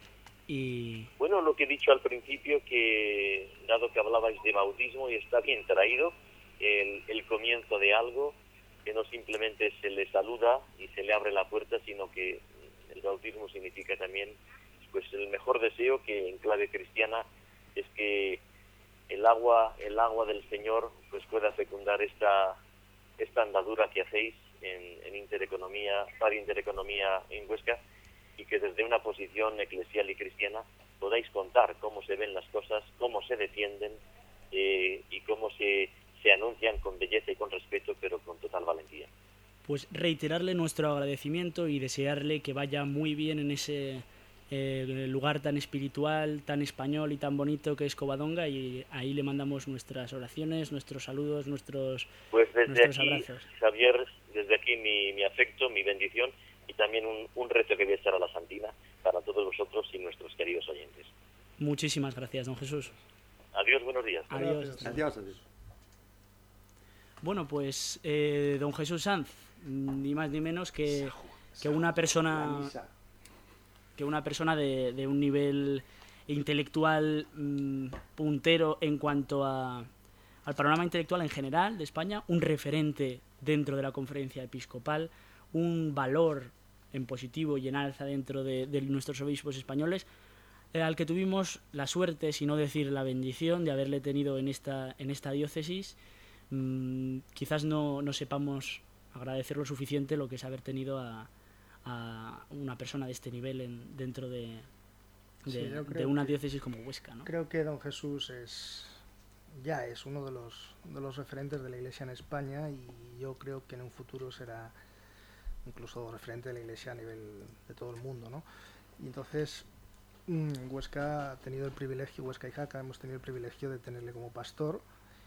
Speaker 2: y...
Speaker 6: Bueno, lo que he dicho al principio, que dado que hablabais de bautismo, y está bien traído el, el comienzo de algo, que no simplemente se le saluda y se le abre la puerta, sino que el bautismo significa también pues el mejor deseo, que en clave cristiana es que el agua el agua del Señor pues pueda fecundar esta esta andadura que hacéis en, en Intereconomía, para Intereconomía en Huesca, y que desde una posición eclesial y cristiana podáis contar cómo se ven las cosas, cómo se defienden eh, y cómo se, se anuncian con belleza y con respeto, pero con total valentía.
Speaker 2: Pues reiterarle nuestro agradecimiento y desearle que vaya muy bien en ese eh, lugar tan espiritual, tan español y tan bonito que es Covadonga, y ahí le mandamos nuestras oraciones, nuestros saludos, nuestros,
Speaker 6: pues desde
Speaker 2: nuestros
Speaker 6: aquí,
Speaker 2: abrazos.
Speaker 6: Javier, desde aquí mi, mi afecto, mi bendición, y también un, un reto que voy a echar a la Santina para todos vosotros y nuestros queridos oyentes.
Speaker 2: Muchísimas gracias, don Jesús.
Speaker 6: Adiós, buenos días.
Speaker 2: Adiós.
Speaker 4: Adiós, adiós.
Speaker 2: Bueno, pues eh, don Jesús Sanz, ni más ni menos que, que una persona que una persona de, de un nivel intelectual mmm, puntero en cuanto a, al panorama intelectual en general de España, un referente dentro de la conferencia episcopal, un valor en positivo y en alza dentro de, de nuestros obispos españoles, eh, al que tuvimos la suerte, si no decir la bendición, de haberle tenido en esta, en esta diócesis. Mm, quizás no, no sepamos agradecer lo suficiente lo que es haber tenido a, a una persona de este nivel en, dentro de, de,
Speaker 3: Sí, yo creo
Speaker 2: de una
Speaker 3: que-
Speaker 2: diócesis como Huesca, ¿no?
Speaker 3: Creo que don Jesús es ya es uno de los, de los referentes de la Iglesia en España, y yo creo que en un futuro será incluso referente de la Iglesia a nivel de todo el mundo, ¿no? Y entonces mm, Huesca ha tenido el privilegio, Huesca y Jaca hemos tenido el privilegio de tenerle como pastor,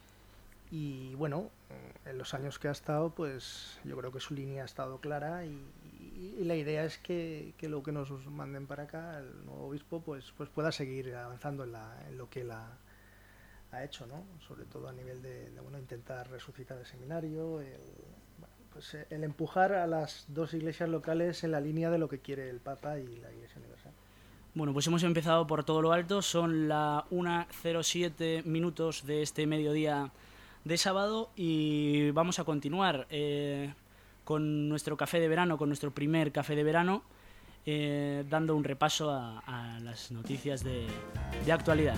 Speaker 3: y bueno, mm, en los años que ha estado, pues yo creo que su línea ha estado clara, y, y- y la idea es que, que lo que nos manden para acá, el nuevo obispo, pues, pues pueda seguir avanzando en, la, en lo que él ha, ha hecho, ¿no? Sobre todo a nivel de, de, bueno, intentar resucitar el seminario, el, bueno, pues eh, el empujar a las dos iglesias locales en la línea de lo que quiere el Papa y la Iglesia Universal.
Speaker 2: Bueno, pues hemos empezado por todo lo alto, son la una cero siete minutos de este mediodía de sábado, y vamos a continuar eh, con nuestro café de verano, con nuestro primer café de verano, eh, dando un repaso a, a las noticias de, de actualidad.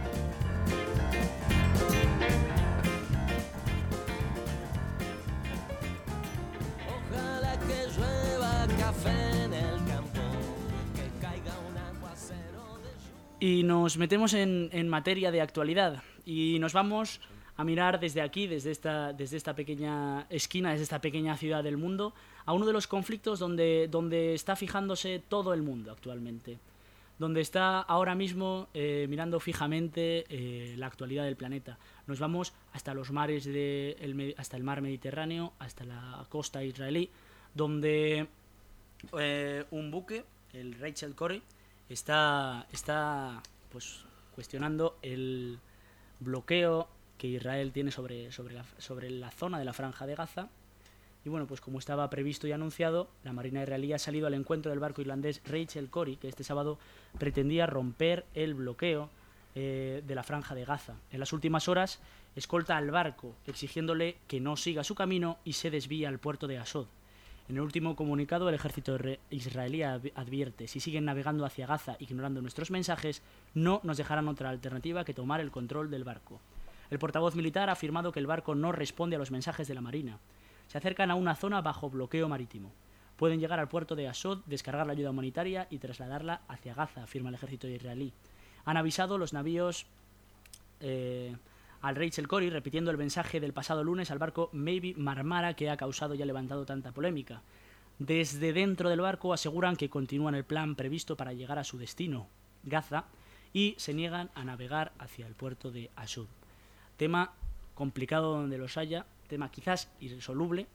Speaker 1: Ojalá que llueva café en el campo, que caiga un aguacero de lluvia.
Speaker 2: Y nos metemos en, en materia de actualidad, y nos vamos a mirar desde aquí, desde esta, desde esta pequeña esquina, desde esta pequeña ciudad del mundo, a uno de los conflictos donde, donde está fijándose todo el mundo actualmente, donde está ahora mismo eh, mirando fijamente eh, la actualidad del planeta. Nos vamos hasta los mares de el, Me- hasta el mar Mediterráneo, hasta la costa israelí, donde eh, un buque, el Rachel Corrie, está, está pues cuestionando el bloqueo que Israel tiene sobre, sobre, la, sobre la zona de la Franja de Gaza. Y bueno, pues como estaba previsto y anunciado, la Marina israelí ha salido al encuentro del barco irlandés Rachel Corrie, que este sábado pretendía romper el bloqueo eh, de la Franja de Gaza. En las últimas horas, escolta al barco, exigiéndole que no siga su camino y se desvíe al puerto de Asod. En el último comunicado, el ejército re- israelí ad- advierte: si siguen navegando hacia Gaza ignorando nuestros mensajes, no nos dejarán otra alternativa que tomar el control del barco. El portavoz militar ha afirmado que el barco no responde a los mensajes de la Marina. Se acercan a una zona bajo bloqueo marítimo. Pueden llegar al puerto de Asod, descargar la ayuda humanitaria y trasladarla hacia Gaza, afirma el ejército israelí. Han avisado los navíos eh, al Rachel Corrie, repitiendo el mensaje del pasado lunes al barco Maybe Marmara, que ha causado y ha levantado tanta polémica. Desde dentro del barco aseguran que continúan el plan previsto para llegar a su destino, Gaza, y se niegan a navegar hacia el puerto de Asod. Tema complicado donde los haya, tema quizás irresoluble,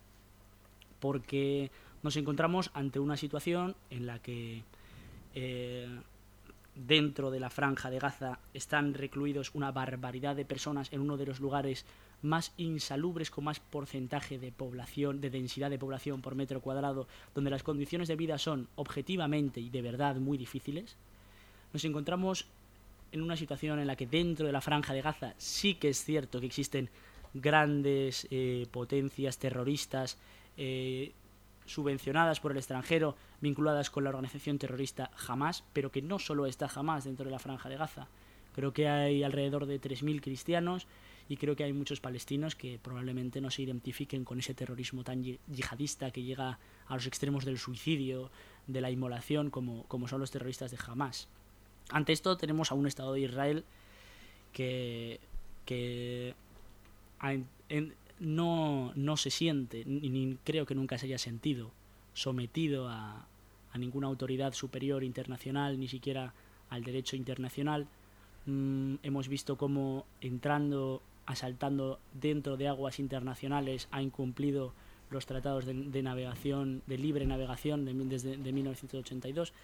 Speaker 2: porque nos encontramos ante una situación en la que eh, dentro de la Franja de Gaza están recluidos una barbaridad de personas en uno de los lugares más insalubres, con más porcentaje de población, de densidad de población por metro cuadrado, donde las condiciones de vida son objetivamente y de verdad muy difíciles, nos encontramos en una situación en la que dentro de la Franja de Gaza sí que es cierto que existen grandes eh, potencias terroristas eh, subvencionadas por el extranjero, vinculadas con la organización terrorista Hamas, pero que no solo está Hamas dentro de la Franja de Gaza. Creo que hay alrededor de tres mil cristianos y creo que hay muchos palestinos que probablemente no se identifiquen con ese terrorismo tan yihadista que llega a los extremos del suicidio, de la inmolación, como, como son los terroristas de Hamas. Ante esto tenemos a un Estado de Israel que, que en, en, no, no se siente, ni, ni creo que nunca se haya sentido sometido a, a ninguna autoridad superior internacional, ni siquiera al derecho internacional. Mm, hemos visto cómo entrando, asaltando dentro de aguas internacionales ha incumplido los tratados de, de navegación, de libre navegación de, desde de mil novecientos ochenta y dos.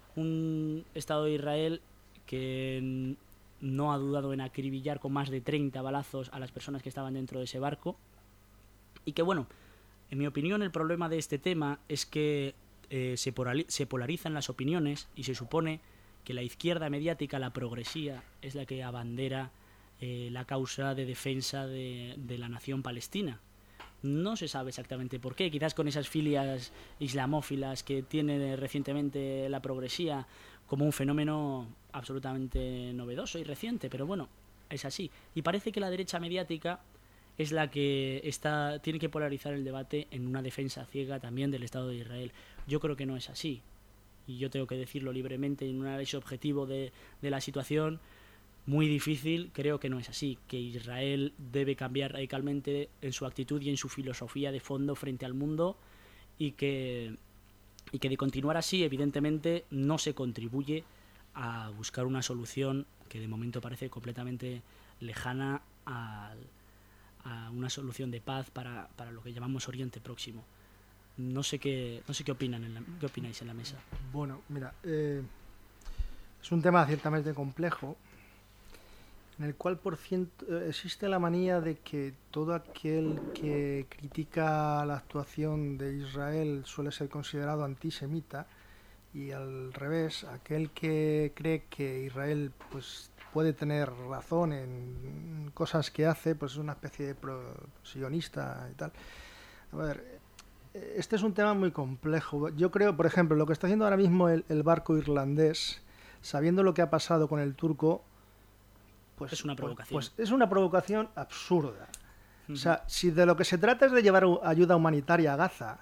Speaker 2: Un Estado de Israel que no ha dudado en acribillar con más de treinta balazos a las personas que estaban dentro de ese barco. Y que, bueno, en mi opinión, el problema de este tema es que eh, se, se polarizan las opiniones y se supone que la izquierda mediática, la progresía, es la que abandera eh, la causa de defensa de, de la nación palestina. No se sabe exactamente por qué, quizás con esas filias islamófilas que tiene recientemente la progresía como un fenómeno absolutamente novedoso y reciente, pero bueno, es así. Y parece que la derecha mediática es la que está tiene que polarizar el debate en una defensa ciega también del Estado de Israel. Yo creo que no es así, y yo tengo que decirlo libremente en un análisis objetivo de, de la situación. Muy difícil, creo que no es así, que Israel debe cambiar radicalmente en su actitud y en su filosofía de fondo frente al mundo, y que, y que de continuar así, evidentemente, no se contribuye a buscar una solución que de momento parece completamente lejana a, a una solución de paz para, para lo que llamamos Oriente Próximo. No sé qué, no sé qué opinan, en la, qué opináis en la mesa.
Speaker 3: Bueno, mira, eh, es un tema ciertamente complejo, en el cual por ciento, eh, existe la manía de que todo aquel que critica la actuación de Israel suele ser considerado antisemita, y al revés, aquel que cree que Israel pues puede tener razón en cosas que hace, pues es una especie de pro- sionista y tal. A ver, este es un tema muy complejo. Yo creo, por ejemplo, lo que está haciendo ahora mismo el, el barco irlandés, sabiendo lo que ha pasado con el turco, Pues,
Speaker 2: es una provocación.
Speaker 3: Pues, pues es una provocación absurda. Uh-huh. O sea, si de lo que se trata es de llevar ayuda humanitaria a Gaza,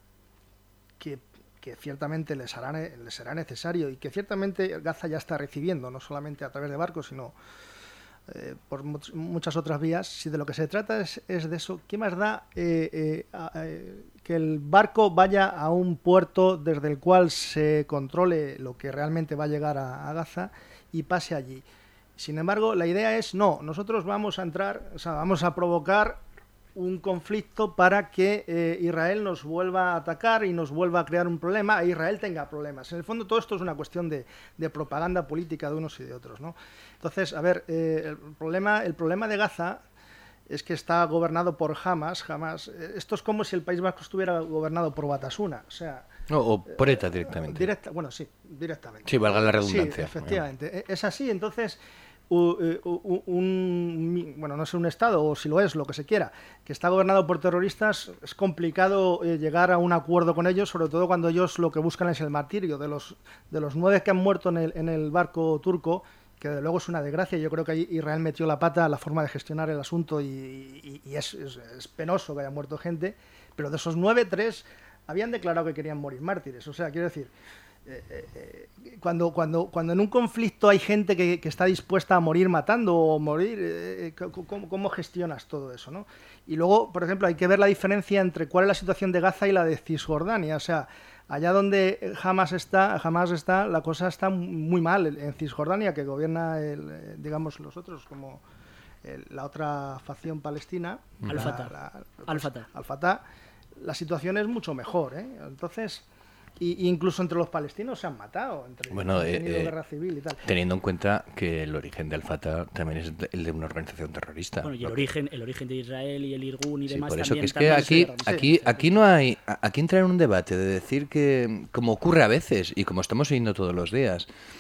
Speaker 3: que, que ciertamente les, hará, les será necesario, y que ciertamente Gaza ya está recibiendo, no solamente a través de barcos, sino eh, por much, muchas otras vías, si de lo que se trata es, es de eso, ¿qué más da eh, eh, a, eh, que el barco vaya a un puerto desde el cual se controle lo que realmente va a llegar a, a Gaza y pase allí? Sin embargo, la idea es, no, nosotros vamos a entrar, o sea, vamos a provocar un conflicto para que eh, Israel nos vuelva a atacar y nos vuelva a crear un problema, e Israel tenga problemas. En el fondo todo esto es una cuestión de, de propaganda política de unos y de otros, ¿no? Entonces, a ver, eh, el problema, el problema de Gaza es que está gobernado por Hamas. Hamas eh, esto es como si el País Vasco estuviera gobernado por Batasuna, o sea...
Speaker 5: No, o por ETA directamente.
Speaker 3: Directa, bueno, sí, directamente.
Speaker 5: Sí, valga la redundancia.
Speaker 3: Sí, efectivamente. Bueno. Es así, entonces... Un, un, bueno, no sé, un Estado, o si lo es, lo que se quiera, que está gobernado por terroristas, es complicado eh, llegar a un acuerdo con ellos, sobre todo cuando ellos lo que buscan es el martirio. De los, de los nueve que han muerto en el, en el barco turco, que de luego es una desgracia, yo creo que ahí Israel metió la pata a la forma de gestionar el asunto, y, y, y es, es, es penoso que haya muerto gente, pero de esos nueve, tres habían declarado que querían morir mártires. O sea, quiero decir... Eh, eh, cuando, cuando, cuando en un conflicto hay gente que, que está dispuesta a morir matando o morir, eh, ¿cómo, ¿cómo gestionas todo eso, ¿no? Y luego, por ejemplo, hay que ver la diferencia entre cuál es la situación de Gaza y la de Cisjordania. O sea, allá donde Hamas está, Hamas está, la cosa está muy mal. En Cisjordania, que gobierna, el, digamos, los otros, como el, la otra facción palestina,
Speaker 2: Al-Fatah. Al-Fatah.
Speaker 3: Al-Fatah, la situación es mucho mejor, ¿eh? Entonces... Y incluso entre los palestinos se han matado, entre
Speaker 5: bueno,
Speaker 3: eh,
Speaker 5: eh,
Speaker 3: guerra civil y tal.
Speaker 5: Teniendo en cuenta que el origen de Al-Fatah también es el de una organización terrorista.
Speaker 2: Bueno, y el origen, el origen de Israel y el Irgun y
Speaker 5: sí,
Speaker 2: demás
Speaker 5: por eso
Speaker 2: también.
Speaker 5: Que es que aquí, aquí, sí, aquí no hay, aquí entra en un debate de decir que, como ocurre a veces y como estamos oyendo todos los días,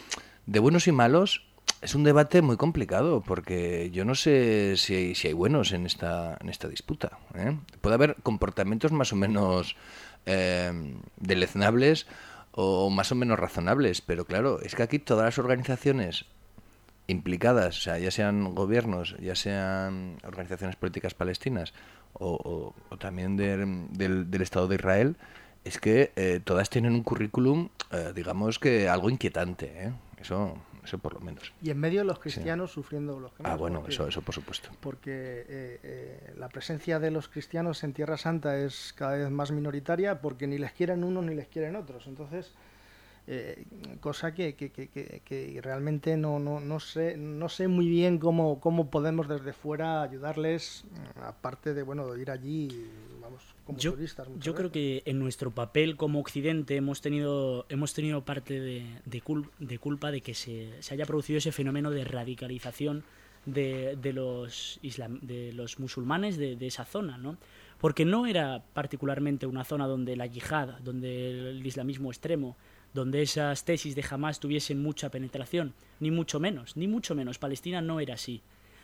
Speaker 5: de buenos y malos es un debate muy complicado, porque yo no sé si hay, si hay buenos en esta, en esta disputa, ¿eh? Puede haber comportamientos más o menos eh, deleznables o más o menos razonables, pero claro, es que aquí todas las organizaciones implicadas, o sea, ya sean gobiernos, ya sean organizaciones políticas palestinas o, o, o también de, del, del Estado de Israel, es que eh, todas tienen un currículum, eh, digamos que algo inquietante, ¿eh? Eso, eso por lo menos.
Speaker 3: Y en medio los cristianos sí. sufriendo los
Speaker 5: Ah, bueno, porque, eso, eso por supuesto.
Speaker 3: Porque eh, eh, la presencia de los cristianos en Tierra Santa es cada vez más minoritaria, porque ni les quieren unos ni les quieren otros. Entonces, eh, cosa que, que, que, que, que realmente no, no, no sé no sé muy bien cómo, cómo podemos desde fuera ayudarles, aparte de bueno de ir allí, vamos, como
Speaker 2: yo,
Speaker 3: turistas.
Speaker 2: Yo veces. creo que en nuestro papel como Occidente hemos tenido hemos tenido parte de, de, cul, de culpa de que se, se haya producido ese fenómeno de radicalización de, de, los, islam, de los musulmanes de, de esa zona, ¿no? Porque no era particularmente una zona donde la yihad, donde el islamismo extremo, donde esas tesis de Hamás tuviesen mucha penetración, ni mucho menos, ni mucho menos. Palestina no era así.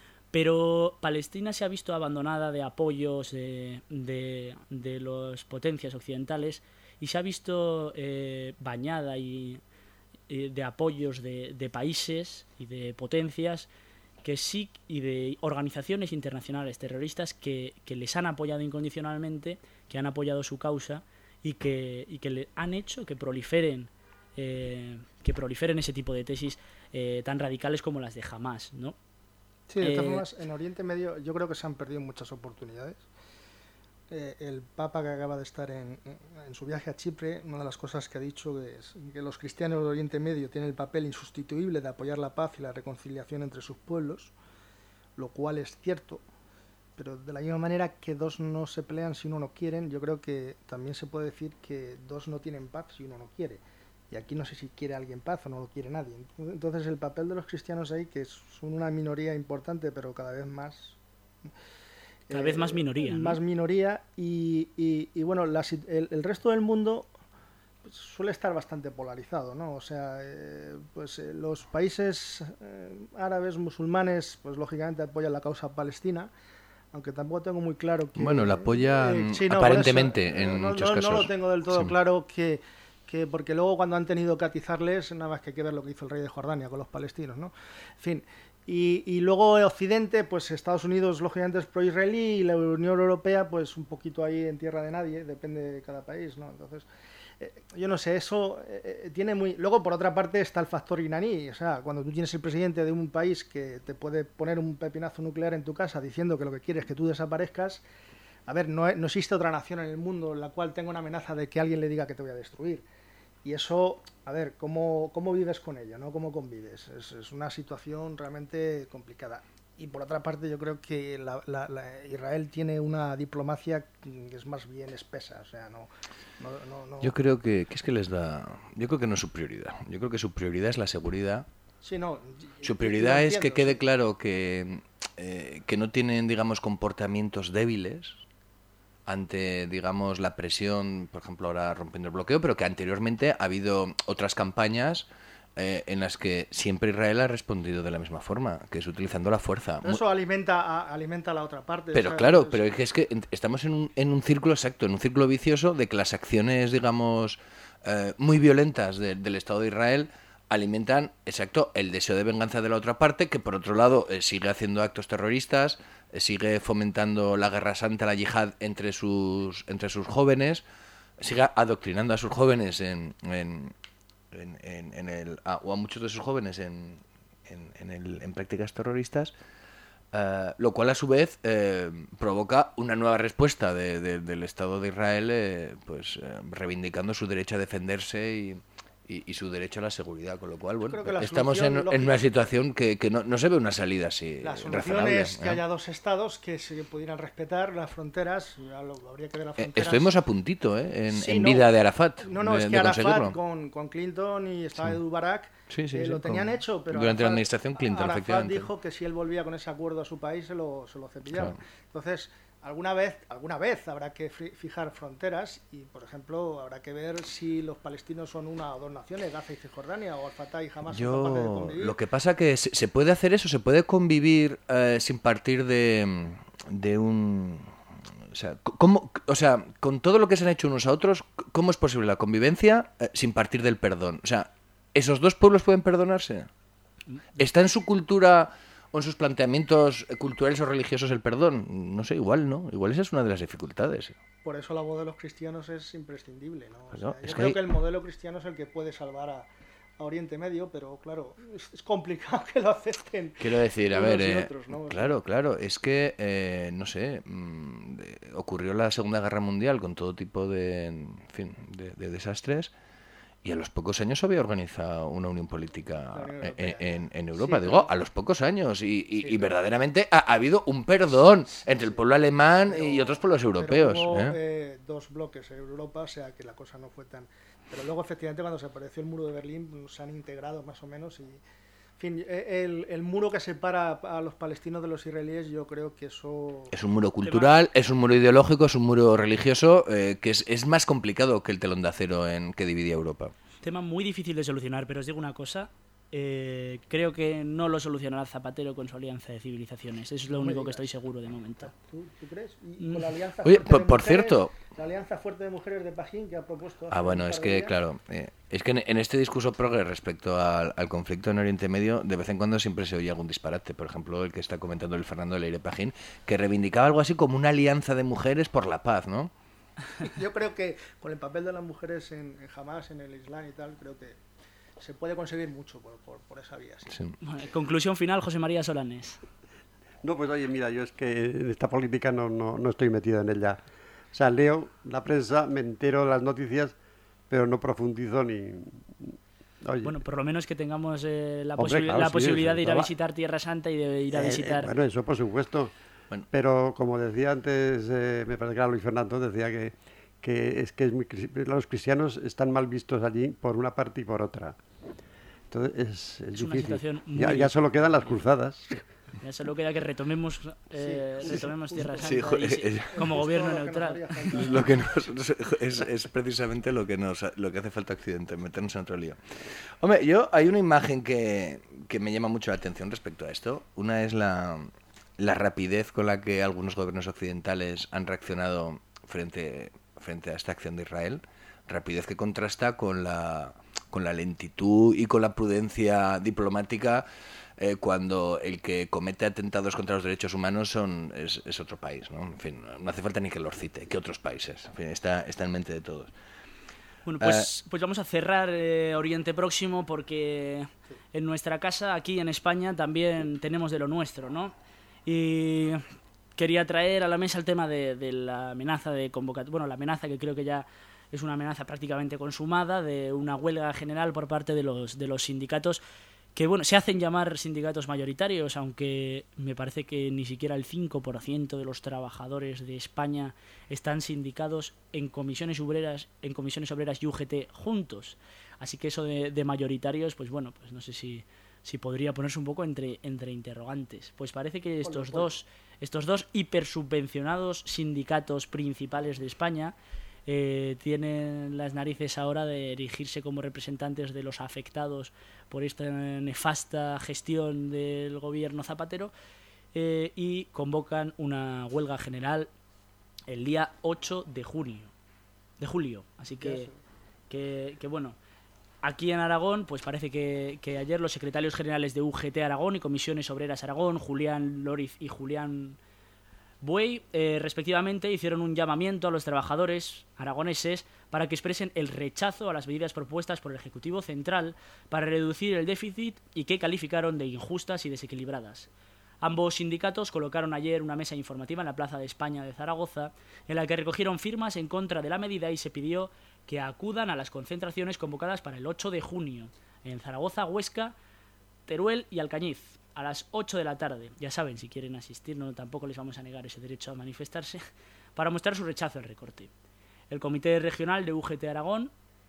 Speaker 2: Pero Palestina se ha visto abandonada de apoyos de, de, de las potencias occidentales y se ha visto eh, bañada y, y de apoyos de, de países y de potencias que sí y de organizaciones internacionales terroristas que, que les han apoyado incondicionalmente, que han apoyado su causa y que, y que le han hecho que proliferen Eh, que proliferen ese tipo de tesis eh, tan radicales como las de Hamás, ¿no?
Speaker 3: Sí, de todas
Speaker 2: eh,
Speaker 3: formas, en Oriente Medio yo creo que se han perdido muchas oportunidades. Eh, el Papa que acaba de estar en, en su viaje a Chipre, una de las cosas que ha dicho es que los cristianos de Oriente Medio tienen el papel insustituible de apoyar la paz y la reconciliación entre sus pueblos, lo cual es cierto, pero de la misma manera que dos no se pelean si uno no quieren, yo creo que también se puede decir que dos no tienen paz si uno no quiere. Y aquí no sé si quiere alguien paz o no lo quiere nadie. Entonces el papel de los cristianos ahí, que son una minoría importante, pero cada vez más...
Speaker 2: Cada eh, vez más minoría.
Speaker 3: Más
Speaker 2: ¿no?
Speaker 3: minoría y, y, y bueno, la, el, el resto del mundo pues, suele estar bastante polarizado, ¿no? O sea, eh, pues eh, los países eh, árabes, musulmanes, pues lógicamente apoyan la causa palestina, aunque tampoco tengo muy claro que...
Speaker 5: Bueno, la apoyan eh, sí, no, aparentemente eso, en
Speaker 3: no,
Speaker 5: muchos
Speaker 3: no,
Speaker 5: casos.
Speaker 3: No lo tengo del todo
Speaker 5: sí.
Speaker 3: claro que... que porque luego cuando han tenido que atizarles, nada más que hay que ver lo que hizo el rey de Jordania con los palestinos, ¿no? En fin, y, y luego Occidente, pues Estados Unidos lógicamente es pro-israelí y la Unión Europea pues un poquito ahí en tierra de nadie, depende de cada país, ¿no? Entonces, eh, yo no sé, eso eh, tiene muy... Luego, por otra parte, está el factor iraní, o sea, cuando tú tienes el presidente de un país que te puede poner un pepinazo nuclear en tu casa diciendo que lo que quiere es que tú desaparezcas, a ver, no, no existe otra nación en el mundo en la cual tenga una amenaza de que alguien le diga que te voy a destruir. Y eso, a ver, ¿cómo, cómo vives con ello, ¿no? ¿Cómo convives? Es, es una situación realmente complicada. Y por otra parte, yo creo que la, la, la Israel tiene una diplomacia que es más bien espesa, o sea, no... no, no, no...
Speaker 5: Yo creo que, que es que les da... Yo creo que no es su prioridad. Yo creo que su prioridad es la seguridad.
Speaker 3: Sí, no...
Speaker 5: Su prioridad
Speaker 3: entiendo,
Speaker 5: es que quede
Speaker 3: sí.
Speaker 5: claro que, eh, que no tienen, digamos, comportamientos débiles ante, digamos, la presión, por ejemplo, ahora rompiendo el bloqueo, pero que anteriormente ha habido otras campañas eh, en las que siempre Israel ha respondido de la misma forma, que es utilizando la fuerza.
Speaker 3: Eso alimenta a, alimenta a la otra parte.
Speaker 5: Pero
Speaker 3: o sea,
Speaker 5: claro,
Speaker 3: es...
Speaker 5: pero es que, es que estamos en un, en un círculo exacto, en un círculo vicioso de que las acciones, digamos, eh, muy violentas de, del Estado de Israel alimentan, exacto, el deseo de venganza de la otra parte, que por otro lado eh, sigue haciendo actos terroristas, eh, sigue fomentando la guerra santa, la yihad entre sus entre sus jóvenes, sigue adoctrinando a sus jóvenes en, en, en, en, en el ah, o a muchos de sus jóvenes en, en, en, el, en prácticas terroristas, eh, lo cual a su vez eh, provoca una nueva respuesta de, de, del Estado de Israel, eh, pues eh, reivindicando su derecho a defenderse y Y, y su derecho a la seguridad, con lo cual, bueno, estamos en, en una situación que, que no, no se ve una salida así
Speaker 3: La solución
Speaker 5: razonable,
Speaker 3: es que
Speaker 5: ¿eh?
Speaker 3: haya dos estados que se pudieran respetar las fronteras, habría que ver las
Speaker 5: Eh,
Speaker 3: fronteras.
Speaker 5: Estuvimos a puntito, ¿eh? En,
Speaker 3: Sí,
Speaker 5: en
Speaker 3: no.
Speaker 5: vida de Arafat.
Speaker 3: No, no,
Speaker 5: de,
Speaker 3: es que
Speaker 5: de
Speaker 3: Arafat con, con Clinton y estaba
Speaker 5: Sí.
Speaker 3: Edu Barak
Speaker 5: Sí, sí,
Speaker 3: eh,
Speaker 5: sí,
Speaker 3: lo tenían
Speaker 5: con-
Speaker 3: hecho, pero
Speaker 5: durante la
Speaker 3: Arafat-
Speaker 5: administración Clinton,
Speaker 3: Arafat
Speaker 5: efectivamente.
Speaker 3: dijo que si él volvía con ese acuerdo a su país se lo, se lo cepillaban.
Speaker 5: Claro.
Speaker 3: Entonces, alguna vez, alguna vez habrá que fijar fronteras y, por ejemplo, habrá que ver si los palestinos son una o dos naciones, Gaza y Cisjordania, o Al-Fatah y Hamas son capaces de
Speaker 5: Yo,
Speaker 3: convivir.
Speaker 5: lo que pasa que se, se puede hacer eso, se puede convivir eh, sin partir de, de un... O sea, ¿cómo, o sea, con todo lo que se han hecho unos a otros, ¿cómo es posible la convivencia eh, sin partir del perdón? O sea, ¿esos dos pueblos pueden perdonarse? ¿Está en su cultura o en sus planteamientos culturales o religiosos el perdón? No sé, igual, ¿no? Igual esa es una de las dificultades.
Speaker 3: Por eso la voz de los cristianos es imprescindible, ¿no? O
Speaker 5: Claro,
Speaker 3: sea,
Speaker 5: es
Speaker 3: yo
Speaker 5: que
Speaker 3: creo
Speaker 5: hay-
Speaker 3: que el modelo cristiano es el que puede salvar a, a Oriente Medio, pero claro, es, es complicado que lo acepten.
Speaker 5: Quiero decir, a
Speaker 3: unos
Speaker 5: ver,
Speaker 3: y
Speaker 5: eh,
Speaker 3: otros, ¿no? O sea,
Speaker 5: claro, claro, es que, eh, no sé, mm, de- ocurrió la Segunda Guerra Mundial con todo tipo de, en fin, de, de desastres y a los pocos años se había organizado una unión política
Speaker 3: La Unión
Speaker 5: en,
Speaker 3: Europea.
Speaker 5: en- en
Speaker 3: Sí,
Speaker 5: Europa,
Speaker 3: pero-
Speaker 5: digo, a los pocos años y, y-
Speaker 3: Sí,
Speaker 5: y
Speaker 3: pero-
Speaker 5: verdaderamente ha, ha habido un perdón entre el pueblo alemán
Speaker 3: pero-
Speaker 5: y otros pueblos
Speaker 3: pero
Speaker 5: europeos.
Speaker 3: hubo,
Speaker 5: ¿eh?
Speaker 3: eh, dos bloques en Europa, o sea que la cosa no fue tan... Pero luego, efectivamente, cuando se apareció el muro de Berlín, se han integrado más o menos y... En fin, eh, el, el muro que separa a los palestinos de los israelíes, yo creo que eso...
Speaker 5: Es un muro cultural, es un muro ideológico, es un muro religioso, eh, que es, es más complicado que el telón de acero en que dividía Europa.
Speaker 2: Tema muy difícil de solucionar, pero os digo una cosa. eh, creo que no lo solucionará Zapatero con su alianza de civilizaciones. Eso es lo
Speaker 3: No me
Speaker 2: único que
Speaker 3: digas.
Speaker 2: estoy seguro de momento.
Speaker 3: ¿Tú, tú crees? Y
Speaker 2: Mm.
Speaker 3: con la alianza
Speaker 5: Oye,
Speaker 3: fuerte
Speaker 5: por-
Speaker 3: de
Speaker 5: por
Speaker 3: mujeres-
Speaker 5: cierto-
Speaker 3: La alianza fuerte de mujeres de Pajín que ha propuesto... hace
Speaker 5: Ah,
Speaker 3: un
Speaker 5: bueno,
Speaker 3: par
Speaker 5: es
Speaker 3: de
Speaker 5: que,
Speaker 3: días.
Speaker 5: claro, eh, es que en, en este discurso progre respecto al, al conflicto en Oriente Medio, de vez en cuando siempre se oye algún disparate. Por ejemplo, el que está comentando el Fernando Leire Pajín, que reivindicaba algo así como una alianza de mujeres por la paz, ¿no?
Speaker 3: Yo creo que con el papel de las mujeres en, en Hamas, en el Islam y tal, creo que se puede conseguir mucho por, por, por esa vía. Sí.
Speaker 5: Sí.
Speaker 2: Bueno, conclusión final, José María Solanes.
Speaker 4: No, pues oye, mira, yo es que en esta política no, no, no estoy metido en ella. O sea, leo la prensa, me entero de las noticias, pero no profundizo ni... Oye,
Speaker 2: Bueno, por lo menos que tengamos eh, la,
Speaker 4: Hombre,
Speaker 2: posibi-
Speaker 4: claro,
Speaker 2: la
Speaker 4: sí,
Speaker 2: posibilidad
Speaker 4: eso
Speaker 2: de ir a
Speaker 4: estaba-
Speaker 2: visitar Tierra Santa y de ir a
Speaker 4: eh, eh,
Speaker 2: visitar...
Speaker 4: bueno, eso por supuesto.
Speaker 5: Bueno.
Speaker 4: Pero como decía antes, eh, me parece que era Luis Fernando, decía que, que es que es muy, cri- los cristianos están mal vistos allí por una parte y por otra. Entonces es, es
Speaker 2: Es una
Speaker 4: difícil.
Speaker 2: situación muy
Speaker 4: Ya, ya solo quedan las cruzadas.
Speaker 2: Ya solo queda que retomemos, eh,
Speaker 3: Sí, sí,
Speaker 2: retomemos
Speaker 3: sí,
Speaker 2: Tierra
Speaker 5: sí,
Speaker 2: Santa
Speaker 5: jo-
Speaker 2: y sí,
Speaker 5: eh,
Speaker 2: como
Speaker 3: Justo
Speaker 2: gobierno
Speaker 3: lo que nos
Speaker 2: neutral.
Speaker 3: haría falta.
Speaker 5: Lo que nos, es, es precisamente lo que nos lo que hace falta Occidente, meternos en otro lío. Hombre, yo hay una imagen que, que me llama mucho la atención respecto a esto. Una es la, la rapidez con la que algunos gobiernos occidentales han reaccionado frente, frente a esta acción de Israel. Rapidez que contrasta con la, con la lentitud y con la prudencia diplomática eh, cuando el que comete atentados contra los derechos humanos son es, es otro país, ¿no? En fin, no hace falta ni que los cite, que otros países. En fin, está, está en mente de todos.
Speaker 2: Bueno, pues, pues vamos a cerrar eh, Oriente Próximo porque en nuestra casa, aquí en España, también tenemos de lo nuestro, ¿no? Y quería traer a la mesa el tema de, de la amenaza de convocatoria, bueno, la amenaza que creo que ya es una amenaza prácticamente consumada de una huelga general por parte de los, de los sindicatos que, bueno, se hacen llamar sindicatos mayoritarios, aunque me parece que ni siquiera el cinco por ciento de los trabajadores de España están sindicados en comisiones obreras, en comisiones obreras y U G T juntos. Así que eso de, de mayoritarios, pues bueno, pues no sé si, si podría ponerse un poco entre, entre interrogantes. Pues parece que estos
Speaker 3: Ponlo,
Speaker 2: dos, estos dos hipersubvencionados sindicatos principales de España eh, tienen las narices ahora de erigirse como representantes de los afectados por esta nefasta gestión del gobierno Zapatero eh, y convocan una huelga general el día ocho de junio, de julio. Así que, que, que bueno, aquí en Aragón, pues parece que, que ayer los secretarios generales de U G T Aragón y Comisiones Obreras Aragón, Julián Lóriz y Julián Buey, eh, respectivamente, hicieron un llamamiento a los trabajadores aragoneses para que expresen el rechazo a las medidas propuestas por el Ejecutivo Central para reducir el déficit y que calificaron de injustas y desequilibradas. Ambos sindicatos colocaron ayer una mesa informativa en la Plaza de España de Zaragoza, en la que recogieron firmas en contra de la medida y se pidió que acudan a las concentraciones convocadas para el ocho de junio en Zaragoza, Huesca, Teruel y Alcañiz, a las ocho de la tarde. Ya saben, si quieren asistir, no, tampoco les vamos a negar ese derecho a manifestarse, para mostrar su rechazo al recorte. El Comité Regional de U G T Aragón,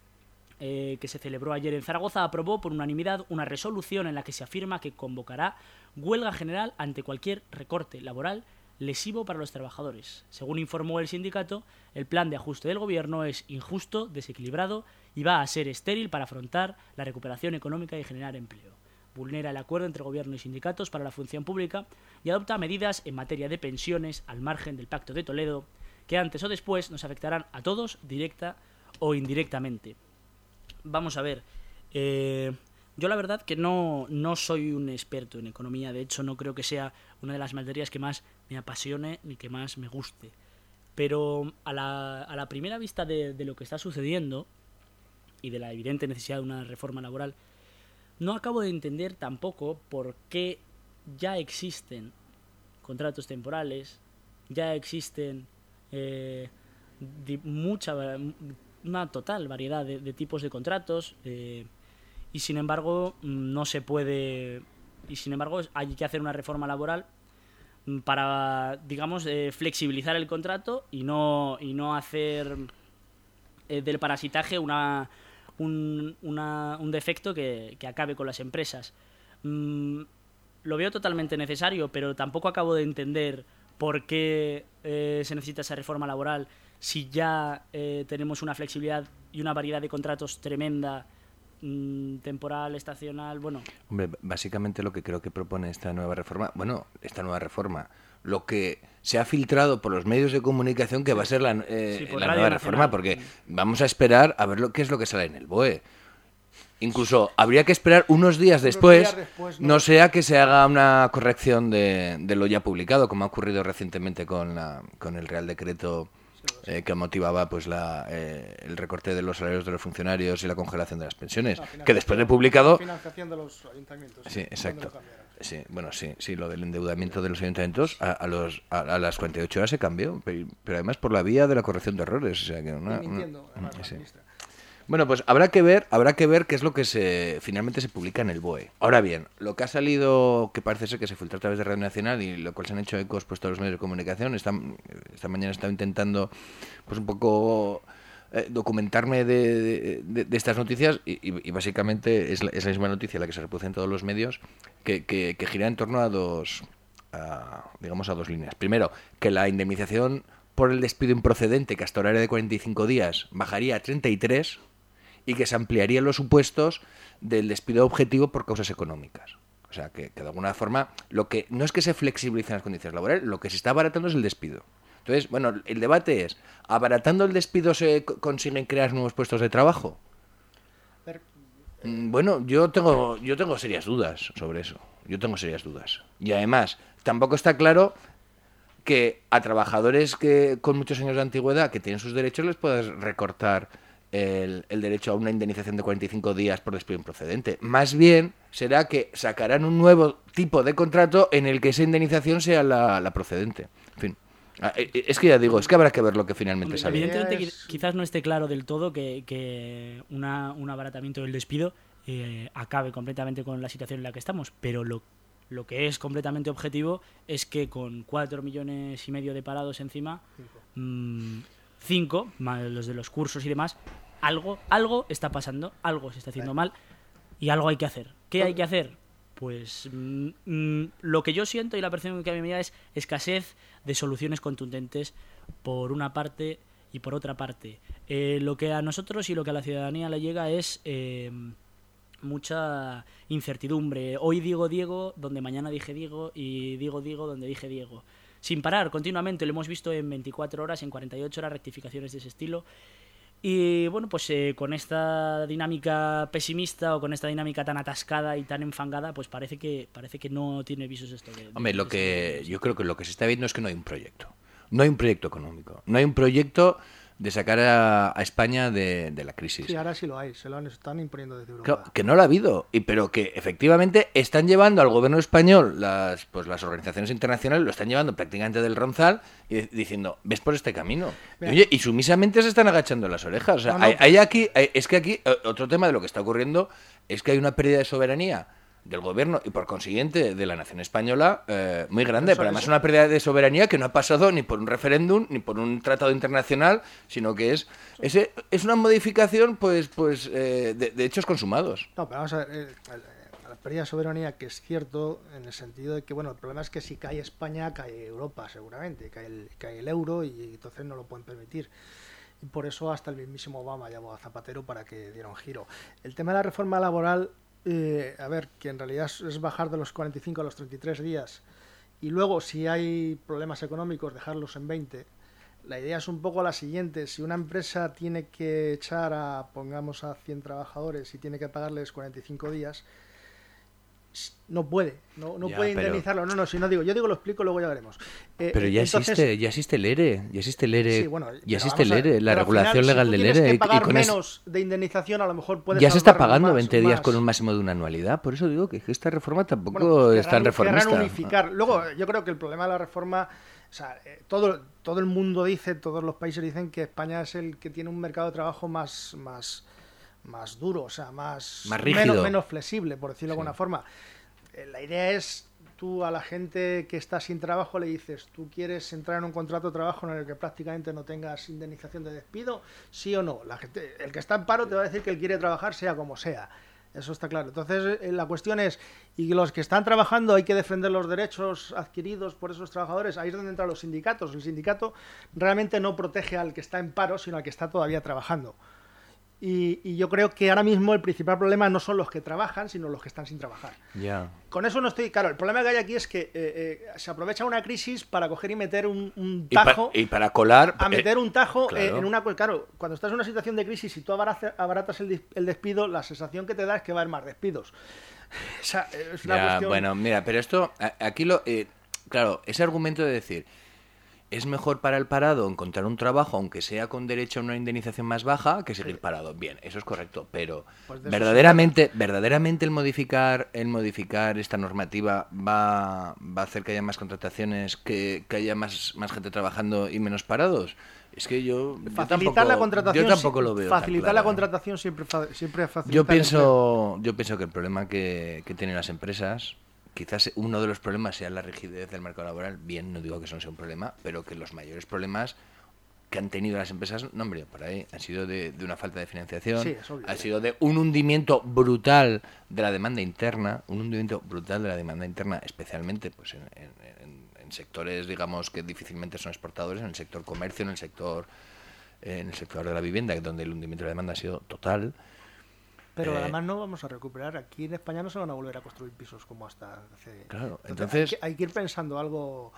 Speaker 2: eh, que se celebró ayer en Zaragoza, aprobó por unanimidad una resolución en la que se afirma que convocará huelga general ante cualquier recorte laboral lesivo para los trabajadores. Según informó el sindicato, el plan de ajuste del gobierno es injusto, desequilibrado y va a ser estéril para afrontar la recuperación económica y generar empleo. Vulnera el acuerdo entre gobierno y sindicatos para la función pública y adopta medidas en materia de pensiones al margen del Pacto de Toledo que antes o después nos afectarán a todos, directa o indirectamente. Vamos a ver, eh, yo la verdad que no, no soy un experto en economía, de hecho no creo que sea una de las materias que más me apasione ni que más me guste, pero a la, a la primera vista de, de lo que está sucediendo y de la evidente necesidad de una reforma laboral, no acabo de entender tampoco por qué ya existen contratos temporales, ya existen eh, di, mucha, una total variedad de, de tipos de contratos eh, y sin embargo no se puede, y sin embargo hay que hacer una reforma laboral para, digamos, eh, flexibilizar el contrato y no, y no hacer eh, del parasitaje una... Un, una, un defecto que, que acabe con las empresas. Mm, lo veo totalmente necesario, pero tampoco acabo de entender por qué eh, se necesita esa reforma laboral si ya eh, tenemos una flexibilidad y una variedad de contratos tremenda, mm, temporal, estacional, bueno...
Speaker 5: Hombre, básicamente lo que creo que propone esta nueva reforma, bueno, esta nueva reforma, lo que se ha filtrado por los medios de comunicación que va a ser la, eh,
Speaker 2: sí,
Speaker 5: la nueva reforma, porque vamos a esperar a ver lo qué es lo que sale en el B O E. Incluso habría que esperar unos días después, unos días después no. no sea que se haga una corrección de, de lo ya publicado, como ha ocurrido recientemente con, la, con el Real Decreto eh, que motivaba pues la, eh, el recorte de los salarios de los funcionarios y la congelación de las pensiones, no, que después de publicado...
Speaker 3: Financiación de los ayuntamientos.
Speaker 5: Sí, exacto. Sí, bueno, sí, sí, lo del endeudamiento de los ayuntamientos a, a, los, a, a las cuarenta y ocho horas se cambió, pero, pero además por la vía de la corrección de errores. O sea, que una,
Speaker 3: mintiendo,
Speaker 5: una,
Speaker 3: además,
Speaker 5: sí. Bueno, pues habrá que ver, habrá que ver qué es lo que se finalmente se publica en el B O E. Ahora bien, lo que ha salido, que parece ser que se filtra a través de Radio Nacional y lo cual se han hecho ecos pues todos los medios de comunicación, esta, esta mañana he estado intentando pues un poco eh, documentarme de, de, de estas noticias y, y, y básicamente es la, es la misma noticia la que se reproduce en todos los medios que, que, que gira en torno a dos, a, digamos a dos líneas. Primero, que la indemnización por el despido improcedente, que hasta ahora era de cuarenta y cinco días, bajaría a treinta y tres y que se ampliarían los supuestos del despido objetivo por causas económicas. O sea, que, que de alguna forma, lo que no es que se flexibilicen las condiciones laborales, lo que se está abaratando es el despido. Entonces, bueno, el debate es, ¿abaratando el despido se consiguen crear nuevos puestos de trabajo?
Speaker 3: Pero,
Speaker 5: eh... Bueno, yo tengo, yo tengo serias dudas sobre eso. Yo tengo serias dudas. Y además, tampoco está claro que a trabajadores que con muchos años de antigüedad que tienen sus derechos les puedas recortar el, el derecho a una indemnización de cuarenta y cinco días por despido improcedente. Más bien será que sacarán un nuevo tipo de contrato en el que esa indemnización sea la, la procedente. En fin. Es que ya digo, es que habrá que ver lo que finalmente sale.
Speaker 2: Evidentemente es... quizás no esté claro del todo que, que una, un abaratamiento del despido eh, acabe completamente con la situación en la que estamos, pero lo Lo que es completamente objetivo es que con cuatro millones y medio de parados encima, cinco, mmm, cinco más los de los cursos y demás, algo, algo está pasando, algo se está haciendo mal y algo hay que hacer. ¿Qué hay que hacer? Pues mmm, lo que yo siento y la percepción que a mí me da es escasez de soluciones contundentes por una parte y por otra parte. Eh, lo que a nosotros y lo que a la ciudadanía le llega es... Eh, mucha incertidumbre. Hoy digo Diego donde mañana dije Diego y digo Diego donde dije Diego. Sin parar, continuamente. Lo hemos visto en veinticuatro horas, en cuarenta y ocho horas, rectificaciones de ese estilo. Y bueno, pues eh, con esta dinámica pesimista o con esta dinámica tan atascada y tan enfangada, pues parece que parece que no tiene visos esto. De, de
Speaker 5: Hombre, lo que yo creo que lo que se está viendo es que no hay un proyecto. No hay un proyecto económico. No hay un proyecto de sacar a, a España de, de la crisis.
Speaker 3: Sí, ahora sí lo hay, se lo han, están imponiendo desde Europa.
Speaker 5: Claro, que no lo ha habido, y pero que efectivamente están llevando al gobierno español, las pues las organizaciones internacionales lo están llevando prácticamente del ronzal y diciendo, ves por este camino. Y, oye, y sumisamente se están agachando las orejas. O sea, no, no, hay, hay aquí, hay, es que aquí, otro tema de lo que está ocurriendo es que hay una pérdida de soberanía del gobierno y por consiguiente de la nación española eh, muy grande, eso, pero además eso. Una pérdida de soberanía que no ha pasado ni por un referéndum ni por un tratado internacional, sino que es ese, es una modificación pues pues eh, de, de hechos consumados.
Speaker 3: No, pero vamos a ver, eh, pérdida de soberanía, que es cierto, en el sentido de que, bueno, el problema es que si cae España, cae Europa, seguramente, cae el, cae el euro y entonces no lo pueden permitir. Y por eso hasta el mismísimo Obama llamó a Zapatero para que diera un giro. El tema de la reforma laboral, eh, a ver, que en realidad es bajar de los cuarenta y cinco a los treinta y tres días y luego, si hay problemas económicos, dejarlos en veinte. La idea es un poco la siguiente: si una empresa tiene que echar a, pongamos, a cien trabajadores y tiene que pagarles cuarenta y cinco días, no puede, no, no
Speaker 5: Ya,
Speaker 3: puede
Speaker 5: pero-
Speaker 3: indemnizarlo. No, no, si no digo, yo digo, lo explico, luego ya veremos. Eh,
Speaker 5: Pero
Speaker 3: eh,
Speaker 5: ya
Speaker 3: entonces-
Speaker 5: existe, ya existe el ERE, ya existe el ERE,
Speaker 3: Sí, bueno,
Speaker 5: ya
Speaker 3: pero
Speaker 5: existe el
Speaker 3: vamos a-
Speaker 5: ERE, la
Speaker 3: pero al
Speaker 5: regulación
Speaker 3: final,
Speaker 5: legal
Speaker 3: si tú
Speaker 5: del
Speaker 3: tienes
Speaker 5: ERE
Speaker 3: que
Speaker 5: y,
Speaker 3: pagar
Speaker 5: y con eso
Speaker 3: menos de indemnización, a lo mejor puedes
Speaker 5: ya se está
Speaker 3: salvar
Speaker 5: pagando
Speaker 3: más-
Speaker 5: veinte días
Speaker 3: más.
Speaker 5: con un máximo de una anualidad. Por eso digo que esta reforma tampoco
Speaker 3: Bueno,
Speaker 5: es tan
Speaker 3: querrán- querrán
Speaker 5: reformista.
Speaker 3: unificar. Luego, yo creo que el problema de la reforma, o sea, eh, todo, todo el mundo dice, todos los países dicen que España es el que tiene un mercado de trabajo más, más, más duro, o sea, más,
Speaker 5: Más rígido.
Speaker 3: menos, menos flexible, por decirlo de
Speaker 5: Sí.
Speaker 3: alguna forma. Eh, la idea es, tú a la gente que está sin trabajo le dices, ¿tú quieres entrar en un contrato de trabajo en el que prácticamente no tengas indemnización de despido? ¿Sí o no? La gente, el que está en paro te va a decir que él quiere trabajar sea como sea. Eso está claro. Entonces, eh, la cuestión es, y los que están trabajando hay que defender los derechos adquiridos por esos trabajadores. Ahí es donde entran los sindicatos. El sindicato realmente no protege al que está en paro, sino al que está todavía trabajando. Y, y yo creo que ahora mismo el principal problema no son los que trabajan, sino los que están sin trabajar.
Speaker 5: Ya.
Speaker 3: Con eso no estoy... Claro, el problema que hay aquí es que eh, eh, se aprovecha una crisis para coger y meter un, un
Speaker 5: Y, pa-
Speaker 3: tajo...
Speaker 5: y para colar...
Speaker 3: a meter
Speaker 5: eh,
Speaker 3: un tajo
Speaker 5: claro.
Speaker 3: eh, en una... Claro, cuando estás en una situación de crisis y tú abarace- abaratas el, dis- el despido, la sensación que te da es que va a haber más despidos. O sea, es una
Speaker 5: ya,
Speaker 3: cuestión...
Speaker 5: bueno, mira, pero esto, a- aquí lo... eh, claro, ese argumento de decir, es mejor para el parado encontrar un trabajo, aunque sea con derecho a una indemnización más baja, que seguir
Speaker 3: Sí.
Speaker 5: parado. Bien, eso es correcto, pero
Speaker 3: Pues de eso
Speaker 5: verdaderamente, verdaderamente el modificar, el modificar esta normativa va, va a hacer que haya más contrataciones, que, que haya más, más gente trabajando y menos parados. Es que yo, yo
Speaker 3: Facilitar
Speaker 5: tampoco,
Speaker 3: la contratación,
Speaker 5: yo tampoco
Speaker 3: sí,
Speaker 5: lo veo tan
Speaker 3: facilitar la
Speaker 5: claro.
Speaker 3: contratación siempre, fa- siempre facilita
Speaker 5: Yo
Speaker 3: el empleo.
Speaker 5: pienso, yo pienso que el problema que, que tienen las empresas, quizás uno de los problemas sea la rigidez del mercado laboral. Bien, no digo que eso no sea un problema, pero que los mayores problemas que han tenido las empresas, no hombre, por ahí, han sido de, de una falta de financiación,
Speaker 3: Sí, es obvio.
Speaker 5: ha sido de un hundimiento brutal de la demanda interna, un hundimiento brutal de la demanda interna, especialmente pues en, en- en- en sectores, digamos, que difícilmente son exportadores, en el sector comercio, en el sector, en el sector de la vivienda, donde el hundimiento de la demanda ha sido total.
Speaker 3: Pero
Speaker 5: Eh,
Speaker 3: además no vamos a recuperar. Aquí en España no se van a volver a construir pisos como hasta hace...
Speaker 5: Claro,
Speaker 3: Hay
Speaker 5: entonces-
Speaker 3: que, hay que ir pensando algo...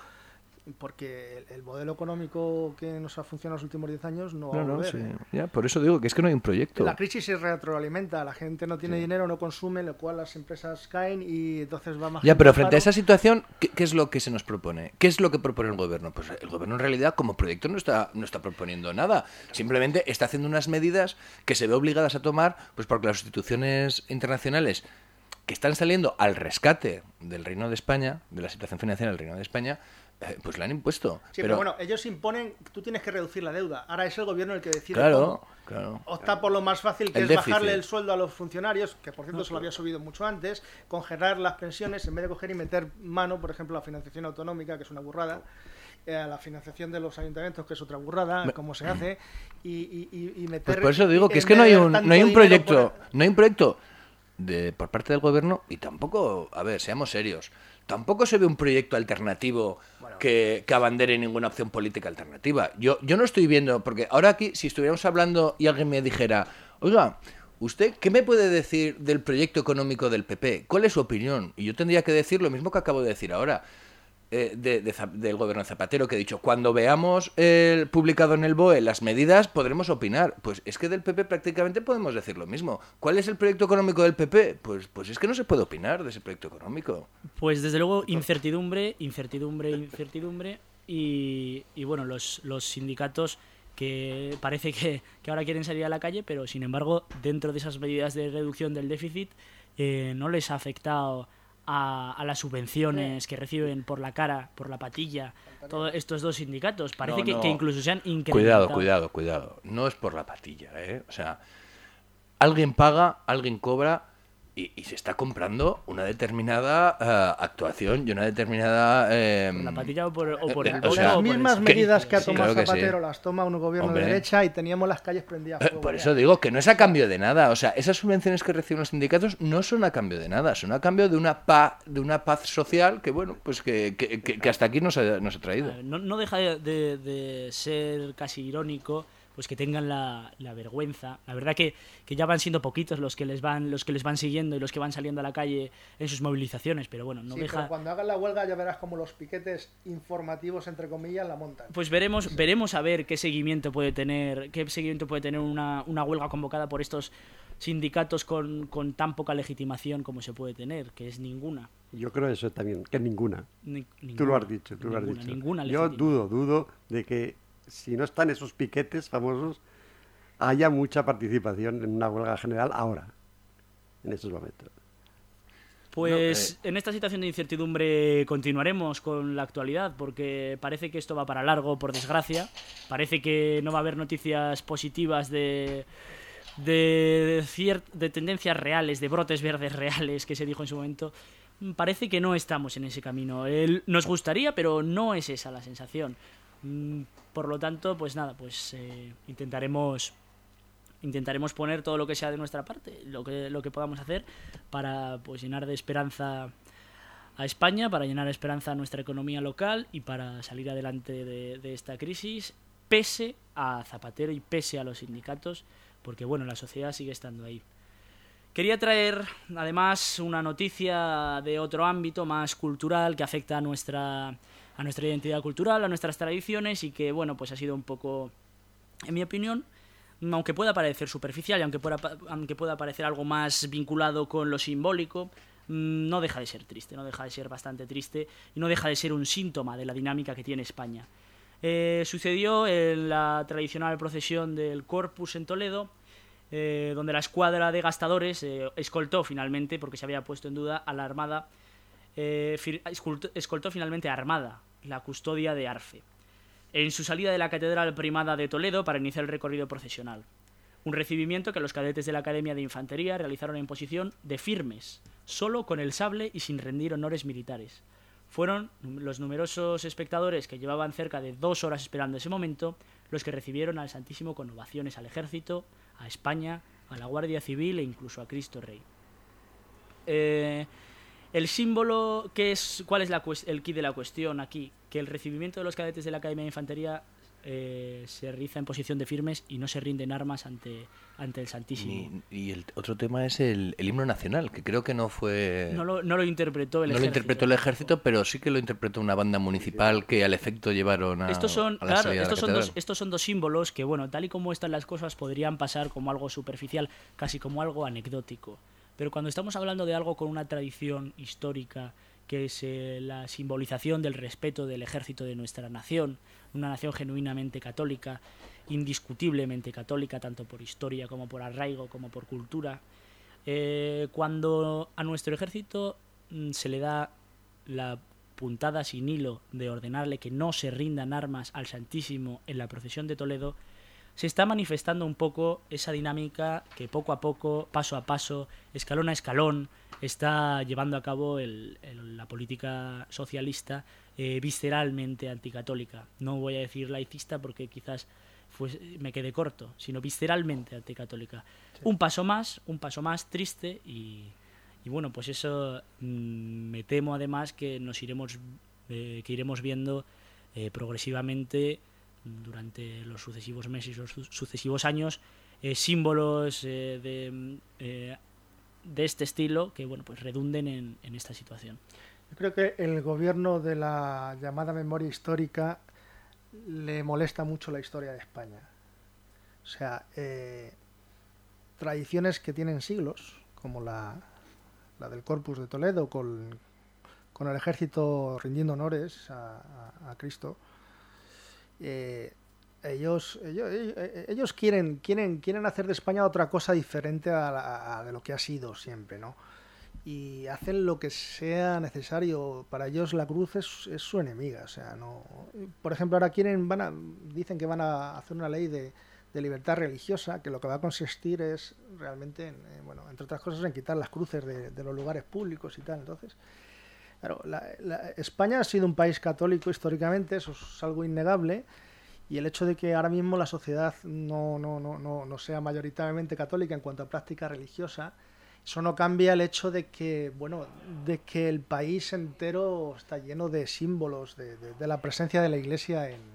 Speaker 3: Porque el, el modelo económico que nos ha funcionado los últimos diez años no va
Speaker 5: No,
Speaker 3: a
Speaker 5: no,
Speaker 3: volver.
Speaker 5: sí.
Speaker 3: ¿eh?
Speaker 5: Ya, por eso digo que es que no hay un proyecto.
Speaker 3: La crisis se retroalimenta, la gente no tiene dinero, no consume, lo cual las empresas caen y entonces va más
Speaker 5: Ya,
Speaker 3: gente
Speaker 5: pero
Speaker 3: al
Speaker 5: frente a
Speaker 3: paro.
Speaker 5: esa situación, ¿qué, qué es lo que se nos propone? ¿Qué es lo que propone el gobierno? Pues el gobierno en realidad como proyecto no está, no está proponiendo nada. Simplemente está haciendo unas medidas que se ve obligadas a tomar, pues porque las instituciones internacionales que están saliendo al rescate del Reino de España, de la situación financiera del Reino de España, eh, pues la han impuesto.
Speaker 3: Sí, pero, bueno, ellos imponen, tú tienes que reducir la deuda. Ahora es el gobierno el que decide
Speaker 5: claro,
Speaker 3: cómo.
Speaker 5: claro.
Speaker 3: Opta por lo más fácil, que
Speaker 5: El
Speaker 3: es
Speaker 5: déficit.
Speaker 3: bajarle el sueldo a los funcionarios, que por cierto se lo había subido mucho antes, congelar las pensiones en vez de coger y meter mano, por ejemplo, a la financiación autonómica, que es una burrada, eh, a la financiación de los ayuntamientos, que es otra burrada,
Speaker 5: Me-
Speaker 3: cómo se hace, y, y- y- y meter...
Speaker 5: Pues por eso digo que
Speaker 3: en
Speaker 5: es que
Speaker 3: vez
Speaker 5: no
Speaker 3: de
Speaker 5: hay
Speaker 3: dar
Speaker 5: un,
Speaker 3: tanto
Speaker 5: no hay un
Speaker 3: dinero
Speaker 5: proyecto,
Speaker 3: por-
Speaker 5: no hay un proyecto de, por parte del gobierno y tampoco, a ver, seamos serios, tampoco se ve un proyecto alternativo que, que abandere ninguna opción política alternativa. Yo, yo no estoy viendo, porque ahora aquí, si estuviéramos hablando y alguien me dijera, oiga, ¿usted qué me puede decir del proyecto económico del P P? ¿Cuál es su opinión? Y yo tendría que decir lo mismo que acabo de decir ahora. eh, de- de Zap- del gobierno de Zapatero, que he dicho, cuando veamos el publicado en el B O E las medidas, podremos opinar. Pues es que del P P prácticamente podemos decir lo mismo. ¿Cuál es el proyecto económico del P P? Pues, pues es que no se puede opinar de ese proyecto económico.
Speaker 2: Pues desde luego incertidumbre, incertidumbre, incertidumbre y, y bueno, los, los sindicatos que parece que, que ahora quieren salir a la calle, pero sin embargo dentro de esas medidas de reducción del déficit eh, no les ha afectado a, a las subvenciones que reciben por la cara, por la patilla, todos estos dos sindicatos. Parece
Speaker 5: No,
Speaker 2: que,
Speaker 5: no.
Speaker 2: que incluso se han incrementado.
Speaker 5: Cuidado, cuidado, cuidado. No es por la patilla, ¿eh? O sea, alguien paga, alguien cobra y, y se está comprando una determinada uh, actuación y una determinada... Eh,
Speaker 2: ¿Por la patilla o por, o por
Speaker 5: eh,
Speaker 2: el
Speaker 5: o
Speaker 2: voto?
Speaker 5: sea,
Speaker 2: o por
Speaker 3: Las
Speaker 2: el-
Speaker 3: mismas
Speaker 5: que-
Speaker 3: medidas que ha
Speaker 5: sí,
Speaker 3: tomado
Speaker 5: claro que sí.
Speaker 3: Zapatero las toma un gobierno
Speaker 5: Hombre.
Speaker 3: de derecha y teníamos las calles prendidas a
Speaker 5: Eh,
Speaker 3: fuego.
Speaker 5: Por
Speaker 3: ya.
Speaker 5: eso digo que no es a cambio de nada. O sea, esas subvenciones que reciben los sindicatos no son a cambio de nada, son a cambio de una paz, de una paz social que, bueno, pues que, que, que- que hasta aquí nos ha, nos ha traído.
Speaker 2: No, no deja de, de- de ser casi irónico pues que tengan la, la vergüenza. La verdad que, que ya van siendo poquitos los que les van los que les van siguiendo y los que van saliendo a la calle en sus movilizaciones, pero bueno, no
Speaker 3: Sí,
Speaker 2: deja...
Speaker 3: pero cuando hagan la huelga ya verás como los piquetes informativos, entre comillas, la montan.
Speaker 2: Pues veremos, veremos a ver qué seguimiento puede tener, qué seguimiento puede tener una, una huelga convocada por estos sindicatos con, con tan poca legitimación como se puede tener, que es ninguna.
Speaker 4: Yo creo eso también, que ninguna.
Speaker 2: Ni-
Speaker 4: Tú
Speaker 2: ninguna,
Speaker 4: lo has dicho, tú lo has
Speaker 2: ninguna,
Speaker 4: dicho.
Speaker 2: Ninguna
Speaker 4: Yo
Speaker 2: legitima.
Speaker 4: dudo, dudo de que si no están esos piquetes famosos, haya mucha participación en una huelga general ahora, en estos momentos.
Speaker 2: Pues en esta situación de incertidumbre continuaremos con la actualidad, porque parece que esto va para largo, por desgracia. Parece que no va a haber noticias positivas de, de, cier- de tendencias reales, de brotes verdes reales, que se dijo en su momento. Parece que no estamos en ese camino. El- nos gustaría, pero no es esa la sensación. Mm, Por lo tanto, pues nada, pues eh, intentaremos... Intentaremos poner todo lo que sea de nuestra parte, lo que, lo que podamos hacer para pues llenar de esperanza a España, para llenar de esperanza a nuestra economía local y para salir adelante de, de esta crisis, pese a Zapatero y pese a los sindicatos, porque bueno, la sociedad sigue estando ahí. Quería traer además una noticia de otro ámbito más cultural que afecta a nuestra, a nuestra identidad cultural, a nuestras tradiciones y que bueno, pues ha sido un poco, en mi opinión, aunque pueda parecer superficial y aunque pueda, aunque pueda parecer algo más vinculado con lo simbólico, no deja de ser triste, no deja de ser bastante triste y no deja de ser un síntoma de la dinámica que tiene España. Eh, sucedió en la tradicional procesión del Corpus en Toledo, eh, donde la escuadra de gastadores eh, escoltó finalmente, porque se había puesto en duda, a la Armada, eh, fir- escoltó, escoltó finalmente a Armada, la custodia de Arfe, en su salida de la Catedral Primada de Toledo para iniciar el recorrido procesional. Un recibimiento que los cadetes de la Academia de Infantería realizaron en posición de firmes, solo con el sable y sin rendir honores militares. Fueron los numerosos espectadores que llevaban cerca de dos horas esperando ese momento los que recibieron al Santísimo con ovaciones al Ejército, a España, a la Guardia Civil e incluso a Cristo Rey. Eh... El símbolo, que es, ¿cuál es la cuest- el key de la cuestión aquí? Que el recibimiento de los cadetes de la Academia de Infantería eh, se realiza en posición de firmes y no se rinden armas ante, ante el Santísimo.
Speaker 5: Y, y el otro tema es el, el himno nacional, que creo que no fue...
Speaker 2: No lo, no lo interpretó el
Speaker 5: no lo
Speaker 2: ejército.
Speaker 5: interpretó el ejército, pero sí que lo interpretó una banda municipal que al efecto llevaron a,
Speaker 2: Estos son,
Speaker 5: a la
Speaker 2: claro,
Speaker 5: salida de la
Speaker 2: estos son, dos,
Speaker 5: catedral.
Speaker 2: estos son dos símbolos que, bueno, tal y como están las cosas, podrían pasar como algo superficial, casi como algo anecdótico. Pero cuando estamos hablando de algo con una tradición histórica, que es eh, la simbolización del respeto del ejército de nuestra nación, una nación genuinamente católica, indiscutiblemente católica, tanto por historia como por arraigo, como por cultura, eh, cuando a nuestro ejército mm, se le da la puntada sin hilo de ordenarle que no se rindan armas al Santísimo en la procesión de Toledo, se está manifestando un poco esa dinámica que poco a poco, paso a paso, escalón a escalón, está llevando a cabo el, el, la política socialista eh, visceralmente anticatólica. No voy a decir laicista porque quizás pues, me quede corto, sino visceralmente anticatólica. Sí. Un paso más, un paso más triste y, y bueno, pues eso mmm, me temo además que nos iremos, eh, que iremos viendo eh, progresivamente durante los sucesivos meses y los su sucesivos años eh, símbolos eh, de, eh, de este estilo que bueno pues redunden en, en esta situación.
Speaker 3: Yo creo que el gobierno de la llamada memoria histórica le molesta mucho la historia de España. O sea, eh, tradiciones que tienen siglos, como la, la del Corpus de Toledo, con, con el ejército rindiendo honores a, a, a Cristo. Eh, ellos ellos, ellos quieren, quieren quieren hacer de España otra cosa diferente a, a, a de lo que ha sido siempre, ¿no? Y hacen lo que sea necesario. Para ellos la cruz es, es su enemiga, o sea, no. Por ejemplo, ahora quieren van a dicen que van a hacer una ley de, de libertad religiosa, que lo que va a consistir es realmente, en, eh, bueno, entre otras cosas, en quitar las cruces de, de los lugares públicos y tal. Entonces, claro, la, la, España ha sido un país católico históricamente, eso es algo innegable, y el hecho de que ahora mismo la sociedad no, no, no, no, no sea mayoritariamente católica en cuanto a práctica religiosa, eso no cambia el hecho de que, bueno, de que el país entero está lleno de símbolos de, de, de la presencia de la Iglesia en,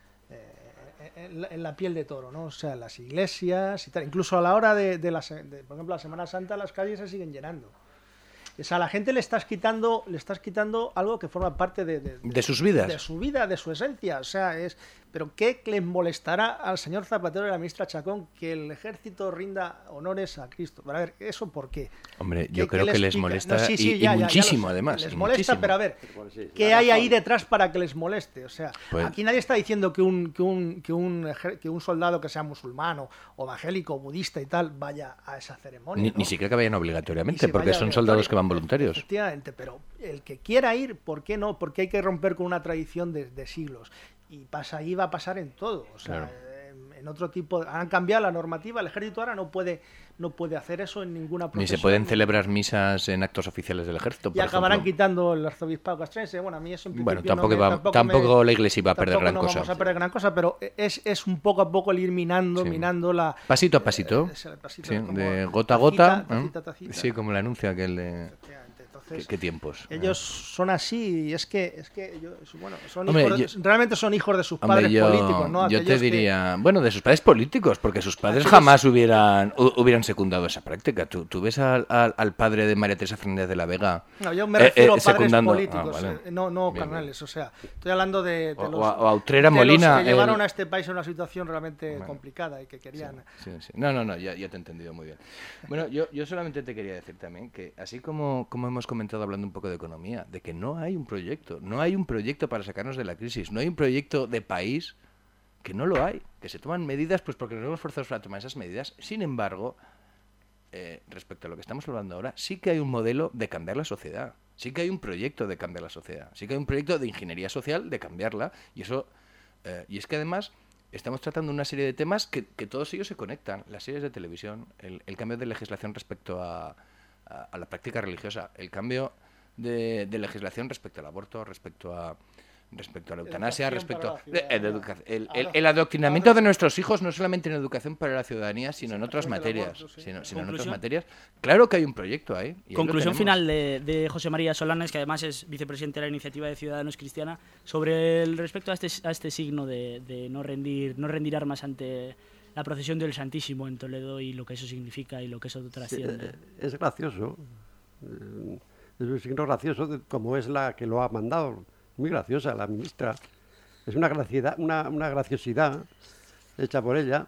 Speaker 3: eh, en, la, en la piel de toro, ¿no? O sea, las iglesias y tal. Incluso a la hora de, de, la, de, por ejemplo, la Semana Santa, las calles se siguen llenando. O sea, a la gente le estás quitando, le estás quitando algo que forma parte de, de, de,
Speaker 5: de sus vidas.
Speaker 3: De su vida, de su esencia. O sea, es. Pero ¿qué les molestará al señor Zapatero y a la ministra Chacón que el ejército rinda honores a Cristo? Pero a ver, ¿eso por qué?
Speaker 5: Hombre, yo creo
Speaker 3: les
Speaker 5: que les
Speaker 3: pica?
Speaker 5: molesta
Speaker 3: No, sí, sí,
Speaker 5: y,
Speaker 3: ya,
Speaker 5: y
Speaker 3: ya,
Speaker 5: muchísimo,
Speaker 3: ya
Speaker 5: además.
Speaker 3: Les
Speaker 5: y
Speaker 3: molesta,
Speaker 5: muchísimo.
Speaker 3: pero a ver,
Speaker 4: Bueno, sí,
Speaker 3: ¿qué hay ahí detrás para que les moleste? O sea,
Speaker 5: Pues-
Speaker 3: aquí nadie está diciendo que un, que un, que un, ejer- que un soldado que sea musulmán o, o evangélico o budista y tal vaya a esa ceremonia.
Speaker 5: Ni,
Speaker 3: ¿no?
Speaker 5: ni siquiera que vayan
Speaker 3: Ni
Speaker 5: obligatoriamente,
Speaker 3: se
Speaker 5: porque
Speaker 3: vaya
Speaker 5: son
Speaker 3: obligatorio.
Speaker 5: soldados que van voluntarios.
Speaker 3: Efectivamente, pero el que quiera ir, ¿por qué no? Porque hay que romper con una tradición de, de siglos. Y pasa ahí, va a pasar en todo. O sea,
Speaker 5: Claro.
Speaker 3: en, en otro tipo... Han cambiado la normativa, el ejército ahora no puede, no puede hacer eso en ninguna
Speaker 5: Ni
Speaker 3: profesión.
Speaker 5: se pueden celebrar misas en actos oficiales del ejército,
Speaker 3: Y
Speaker 5: por
Speaker 3: acabarán
Speaker 5: ejemplo.
Speaker 3: quitando el arzobispado castrense. Bueno, a mí eso en
Speaker 5: Bueno,
Speaker 3: principio
Speaker 5: tampoco,
Speaker 3: no me-
Speaker 5: va-
Speaker 3: tampoco,
Speaker 5: tampoco
Speaker 3: me-
Speaker 5: la iglesia iba a perder
Speaker 3: tampoco
Speaker 5: gran
Speaker 3: no
Speaker 5: cosa.
Speaker 3: vamos a perder gran cosa, pero es, es un poco a poco el ir minando,
Speaker 5: Sí.
Speaker 3: minando la...
Speaker 5: Pasito a pasito.
Speaker 3: eh, es el pasito,
Speaker 5: Sí,
Speaker 3: como
Speaker 5: de gota a gota.
Speaker 3: tacita,
Speaker 5: ¿eh?
Speaker 3: tacita, tacita.
Speaker 5: Sí, como el anuncio aquel de...
Speaker 3: Efectivamente.
Speaker 5: ¿Qué,
Speaker 3: Entonces,
Speaker 5: qué tiempos? ¿eh?
Speaker 3: ellos son así y es que es que ellos, bueno, son
Speaker 5: Hombre,
Speaker 3: hijos de-
Speaker 5: yo-
Speaker 3: realmente son hijos de sus
Speaker 5: Hombre,
Speaker 3: padres
Speaker 5: yo,
Speaker 3: políticos, ¿no?
Speaker 5: yo te
Speaker 3: Aquellos que-
Speaker 5: diría, bueno, de sus padres políticos, porque sus padres
Speaker 3: Aquellos-
Speaker 5: jamás hubieran hu- hubieran secundado esa práctica. Tú, tú ves al, al- al padre de María Teresa Fernández de la Vega.
Speaker 3: No, yo me
Speaker 5: eh,
Speaker 3: refiero
Speaker 5: eh,
Speaker 3: a padres
Speaker 5: secundando-
Speaker 3: políticos,
Speaker 5: Ah, vale.
Speaker 3: eh, no, no
Speaker 5: Bien,
Speaker 3: carnales, o sea, estoy hablando de, de
Speaker 5: O-
Speaker 3: los,
Speaker 5: o a- o a Utrera
Speaker 3: de los
Speaker 5: Molina,
Speaker 3: que llevaron
Speaker 5: el-
Speaker 3: a este país a una situación realmente
Speaker 5: Bueno.
Speaker 3: complicada y que querían...
Speaker 5: Sí, sí. No, no, no, ya, ya te he entendido muy bien. Bueno, yo, yo solamente te quería decir también que, así como, como hemos comentado hablando un poco de economía, de que no hay un proyecto, no hay un proyecto para sacarnos de la crisis, no hay un proyecto de país, que no lo hay, que se toman medidas pues porque nos hemos forzado a tomar esas medidas. Sin embargo, eh, respecto a lo que estamos hablando ahora, sí que hay un modelo de cambiar la sociedad, sí que hay un proyecto de cambiar la sociedad, sí que hay un proyecto de ingeniería social de cambiarla, y eso, eh, y es que además estamos tratando una serie de temas que, que todos ellos se conectan, las series de televisión, el, el cambio de legislación respecto a, a, a la práctica religiosa, el cambio de, de legislación respecto al aborto, respecto a respecto a la eutanasia,
Speaker 3: Educación
Speaker 5: respecto
Speaker 3: para la
Speaker 5: de- el,
Speaker 3: ciudadanía.
Speaker 5: educa- el-
Speaker 3: Ahora-
Speaker 5: el- el adoctrinamiento de nuestros hijos, no solamente en educación para la ciudadanía, sino en otras
Speaker 3: exactamente, el
Speaker 5: materias,
Speaker 3: aborto, sí.
Speaker 5: sino, sino en otras
Speaker 2: Conclusión.
Speaker 5: materias. Claro que hay un proyecto ahí. y ahí lo
Speaker 2: Conclusión
Speaker 5: tenemos.
Speaker 2: final de, de José María Solanes, que además es vicepresidente de la Iniciativa de Ciudadanos Cristiana, sobre el respecto a este, a este signo de, de no rendir no rendir armas ante la procesión del Santísimo en Toledo y lo que eso significa y lo que eso
Speaker 4: Sí,
Speaker 2: trasciende.
Speaker 4: eh, es gracioso. eh, Es un signo gracioso, de- como es la que lo ha mandado. Muy graciosa la ministra. Es una, graciedad, una, una graciosidad hecha por ella.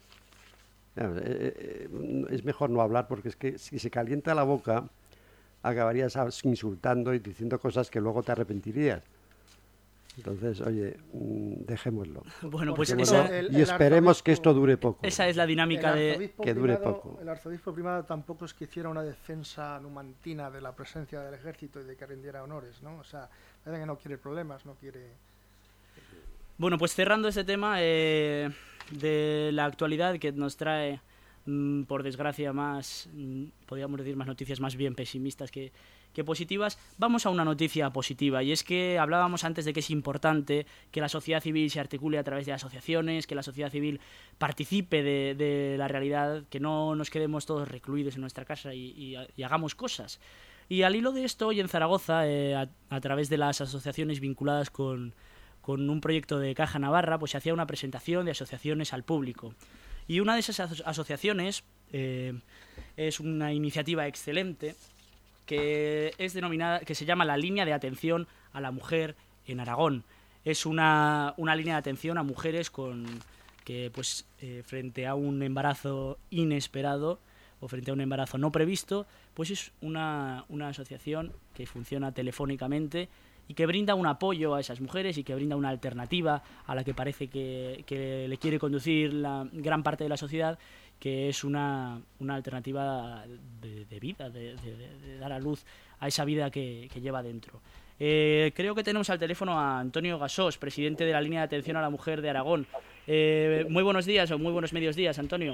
Speaker 4: Eh, eh, eh, Es mejor no hablar porque es que si se calienta la boca acabarías as- insultando y diciendo cosas que luego te arrepentirías. Entonces, oye, mm, dejémoslo.
Speaker 2: Bueno, pues
Speaker 3: Porque
Speaker 2: esa,
Speaker 3: bueno, el-
Speaker 4: Y esperemos que
Speaker 3: arzobispo-
Speaker 4: esto dure poco.
Speaker 2: esa es la dinámica
Speaker 3: el
Speaker 2: de...
Speaker 3: arzobispo
Speaker 4: que dure
Speaker 3: primado-
Speaker 4: poco.
Speaker 3: El arzobispo primado tampoco es que hiciera una defensa numantina de la presencia del ejército y de que rindiera honores, ¿no? O sea, parece que no quiere problemas, no quiere...
Speaker 2: Bueno, pues cerrando este tema eh, de la actualidad que nos trae, mm, por desgracia, más, mm, podríamos decir, más noticias más bien pesimistas que, que positivas, vamos a una noticia positiva. Y es que hablábamos antes de que es importante que la sociedad civil se articule a través de asociaciones, que la sociedad civil participe de, de la realidad, que no nos quedemos todos recluidos en nuestra casa y, y, y hagamos cosas. Y al hilo de esto, hoy en Zaragoza, eh, a, a través de las asociaciones vinculadas con... con un proyecto de Caja Navarra, pues se hacía una presentación de asociaciones al público. Y una de esas aso- asociaciones eh, es una iniciativa excelente que es denominada, que se llama la Línea de Atención a la Mujer en Aragón. Es una, una línea de atención a mujeres con que, pues, eh, frente a un embarazo inesperado o frente a un embarazo no previsto, pues es una, una asociación que funciona telefónicamente y que brinda un apoyo a esas mujeres y que brinda una alternativa a la que parece que, que le quiere conducir la gran parte de la sociedad, que es una, una alternativa de, de vida, de, de- de dar a luz a esa vida que, que lleva dentro. Eh, creo que tenemos al teléfono a Antonio Gasós, presidente de la Línea de Atención a la Mujer de Aragón. Eh, muy buenos días o muy buenos medios días, Antonio.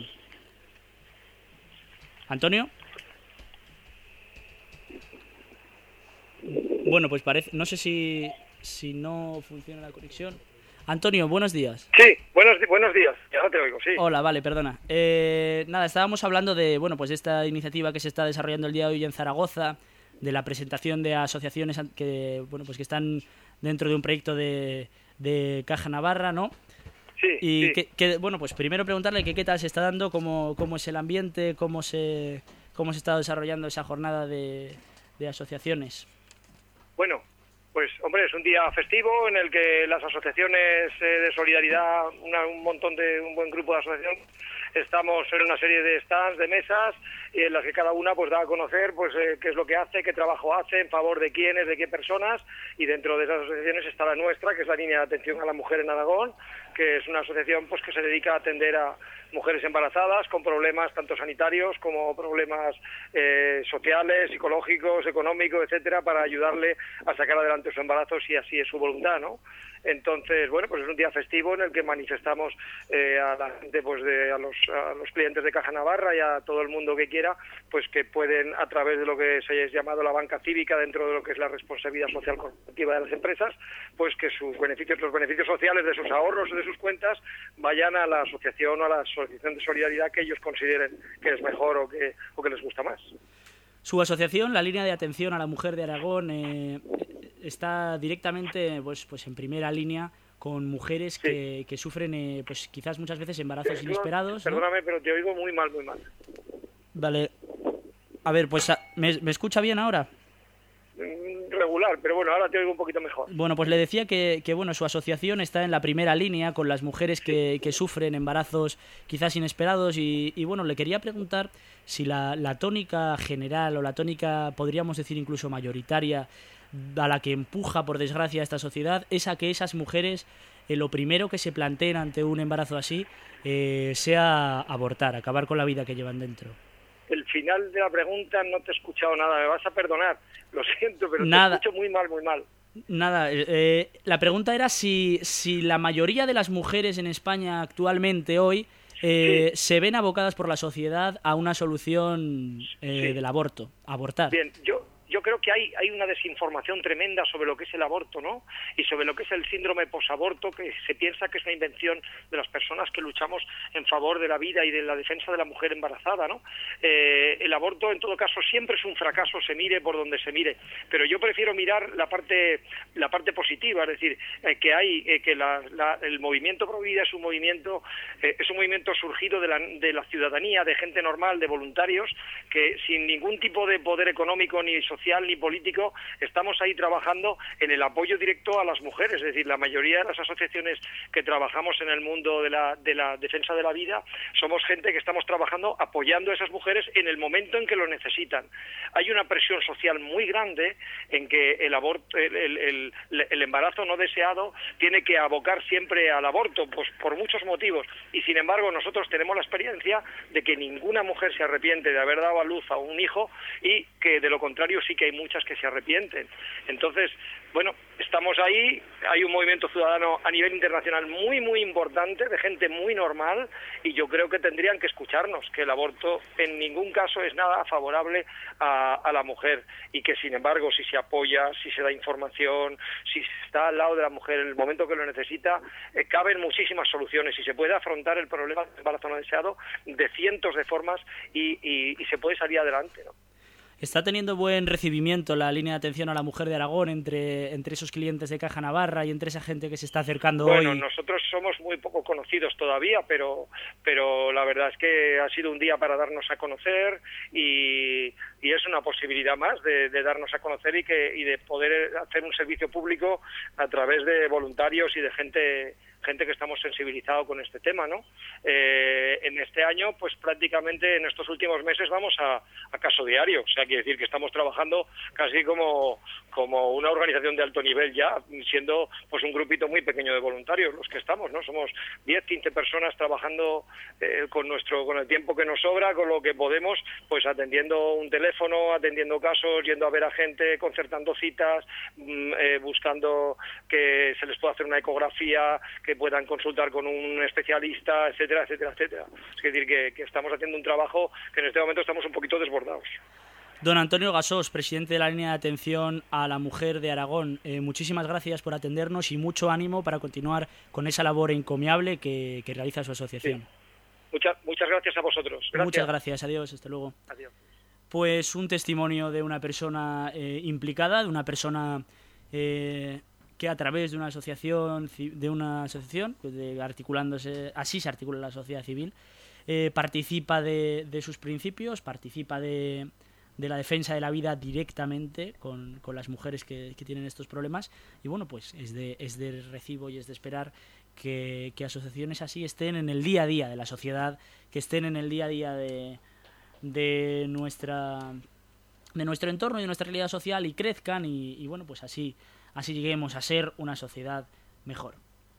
Speaker 2: ¿Antonio? Bueno, pues parece, no sé si, si no funciona la conexión. Antonio, buenos días.
Speaker 7: Sí, buenos, buenos días, ya no te oigo, sí.
Speaker 2: Hola, vale, perdona. Eh, nada, estábamos hablando de, bueno, pues de esta iniciativa que se está desarrollando el día de hoy en Zaragoza, de la presentación de asociaciones que, bueno, pues que están dentro de un proyecto de, de Caja Navarra, ¿no?
Speaker 7: Sí,
Speaker 2: y
Speaker 7: sí.
Speaker 2: Que, que, bueno, pues primero preguntarle que qué tal se está dando, cómo, cómo es el ambiente, cómo se, cómo se está desarrollando esa jornada de, de asociaciones.
Speaker 7: Bueno, pues hombre, es un día festivo en el que las asociaciones eh, de solidaridad, una, un montón de, un buen grupo de asociaciones, estamos en una serie de stands, de mesas, y en las que cada una pues da a conocer pues eh, qué es lo que hace, qué trabajo hace, en favor de quiénes, de qué personas, y dentro de esas asociaciones está la nuestra, que es la línea de atención a la mujer en Aragón, que es una asociación pues que se dedica a atender a mujeres embarazadas con problemas tanto sanitarios como problemas eh, sociales, psicológicos, económicos, etcétera, para ayudarle a sacar adelante su embarazo si así es su voluntad, ¿no? Entonces, bueno, pues es un día festivo en el que manifestamos eh, a la gente, pues de, a, los, a los clientes de Caja Navarra y a todo el mundo que quiera, pues que pueden, a través de lo que se ha llamado la banca cívica dentro de lo que es la responsabilidad social corporativa de las empresas, pues que sus beneficios, los beneficios sociales de sus ahorros o de sus cuentas vayan a la asociación o a la asociación de solidaridad que ellos consideren que es mejor o que, o que les gusta más.
Speaker 2: Su asociación, la línea de atención a la mujer de Aragón, eh, está directamente pues, pues en primera línea con mujeres
Speaker 7: sí.
Speaker 2: que, que sufren eh, pues quizás muchas veces embarazos
Speaker 7: Sí,
Speaker 2: inesperados.
Speaker 7: Perdóname,
Speaker 2: ¿no?
Speaker 7: pero te oigo muy mal, muy mal.
Speaker 2: Vale. A ver, pues ¿me, me escucha bien ahora?
Speaker 7: Regular, pero bueno, ahora te oigo un poquito mejor.
Speaker 2: Bueno, pues le decía que, que bueno, su asociación está en la primera línea con las mujeres que, que sufren embarazos quizás inesperados y, y bueno, le quería preguntar si la, la tónica general o la tónica, podríamos decir incluso mayoritaria, a la que empuja, por desgracia, a esta sociedad, es a que esas mujeres, eh, lo primero que se planteen ante un embarazo así, eh, sea abortar, acabar con la vida que llevan dentro.
Speaker 7: El final de la pregunta no te he escuchado nada, me vas a perdonar, lo siento, pero
Speaker 2: Nada.
Speaker 7: te escucho muy mal, muy mal.
Speaker 2: Nada, eh, la pregunta era si, si la mayoría de las mujeres en España actualmente hoy eh,
Speaker 7: Sí.
Speaker 2: se ven abocadas por la sociedad a una solución eh,
Speaker 7: Sí.
Speaker 2: del aborto, abortar.
Speaker 7: Bien, yo yo creo que hay hay una desinformación tremenda sobre lo que es el aborto, ¿no? Y sobre lo que es el síndrome posaborto, que se piensa que es una invención de las personas que luchamos en favor de la vida y de la defensa de la mujer embarazada, ¿no? Eh, el aborto, en todo caso, siempre es un fracaso, se mire por donde se mire, pero yo prefiero mirar la parte la parte positiva, es decir, eh, que hay eh, que la, la, el movimiento Pro Vida es un movimiento eh, es un movimiento surgido de la, de la ciudadanía, de gente normal, de voluntarios, que sin ningún tipo de poder económico ni social ni político, estamos ahí trabajando en el apoyo directo a las mujeres, es decir, la mayoría de las asociaciones que trabajamos en el mundo de la, de la defensa de la vida, somos gente que estamos trabajando apoyando a esas mujeres en el momento en que lo necesitan. Hay una presión social muy grande en que el aborto, el, el, el, el embarazo no deseado tiene que abocar siempre al aborto, pues por muchos motivos, y sin embargo nosotros tenemos la experiencia de que ninguna mujer se arrepiente de haber dado a luz a un hijo y que de lo contrario sí que hay muchas que se arrepienten. Entonces, bueno, estamos ahí, hay un movimiento ciudadano a nivel internacional muy, muy importante, de gente muy normal, y yo creo que tendrían que escucharnos, que el aborto en ningún caso es nada favorable a, a la mujer, y que sin embargo, si se apoya, si se da información, si se está al lado de la mujer en el momento que lo necesita, eh, caben muchísimas soluciones, y se puede afrontar el problema del embarazo no deseado de cientos de formas, y, y, y se puede salir adelante, ¿no?
Speaker 2: ¿Está teniendo buen recibimiento la línea de atención a la mujer de Aragón entre, entre esos clientes de Caja Navarra y entre esa gente que se está acercando
Speaker 7: bueno,
Speaker 2: hoy?
Speaker 7: Bueno, nosotros somos muy poco conocidos todavía, pero pero la verdad es que ha sido un día para darnos a conocer y, y es una posibilidad más de, de darnos a conocer y, que, y de poder hacer un servicio público a través de voluntarios y de gente gente que estamos sensibilizados con este tema, ¿no? Eh, en este año, pues prácticamente en estos últimos meses vamos a, a caso diario, o sea, quiere decir que estamos trabajando casi como, como una organización de alto nivel ya, siendo pues un grupito muy pequeño de voluntarios los que estamos, ¿no? Somos diez, quince personas trabajando eh, con nuestro con el tiempo que nos sobra, con lo que podemos, pues atendiendo un teléfono, atendiendo casos, yendo a ver a gente, concertando citas, eh, buscando que se les pueda hacer una ecografía, que que puedan consultar con un especialista, etcétera, etcétera, etcétera. Es decir, que, que estamos haciendo un trabajo que en este momento estamos un poquito desbordados.
Speaker 2: Don Antonio Gasós, presidente de la línea de atención a la mujer de Aragón, eh, muchísimas gracias por atendernos y mucho ánimo para continuar con esa labor encomiable que, que realiza su asociación.
Speaker 7: Sí. Muchas, muchas gracias a vosotros. Gracias.
Speaker 2: Muchas gracias, adiós, hasta luego.
Speaker 7: Adiós.
Speaker 2: Pues un testimonio de una persona eh, implicada, de una persona eh, que a través de una asociación, de una asociación, pues de articulándose, así se articula la sociedad civil, eh, participa de, de sus principios, participa de, de la defensa de la vida directamente con, con las mujeres que, que tienen estos problemas, y bueno, pues es de, es de recibo y es de esperar que, que asociaciones así estén en el día a día de la sociedad, que estén en el día a día de, de nuestra de nuestro entorno y de nuestra realidad social y crezcan y, y bueno, pues así así lleguemos a ser una sociedad mejor.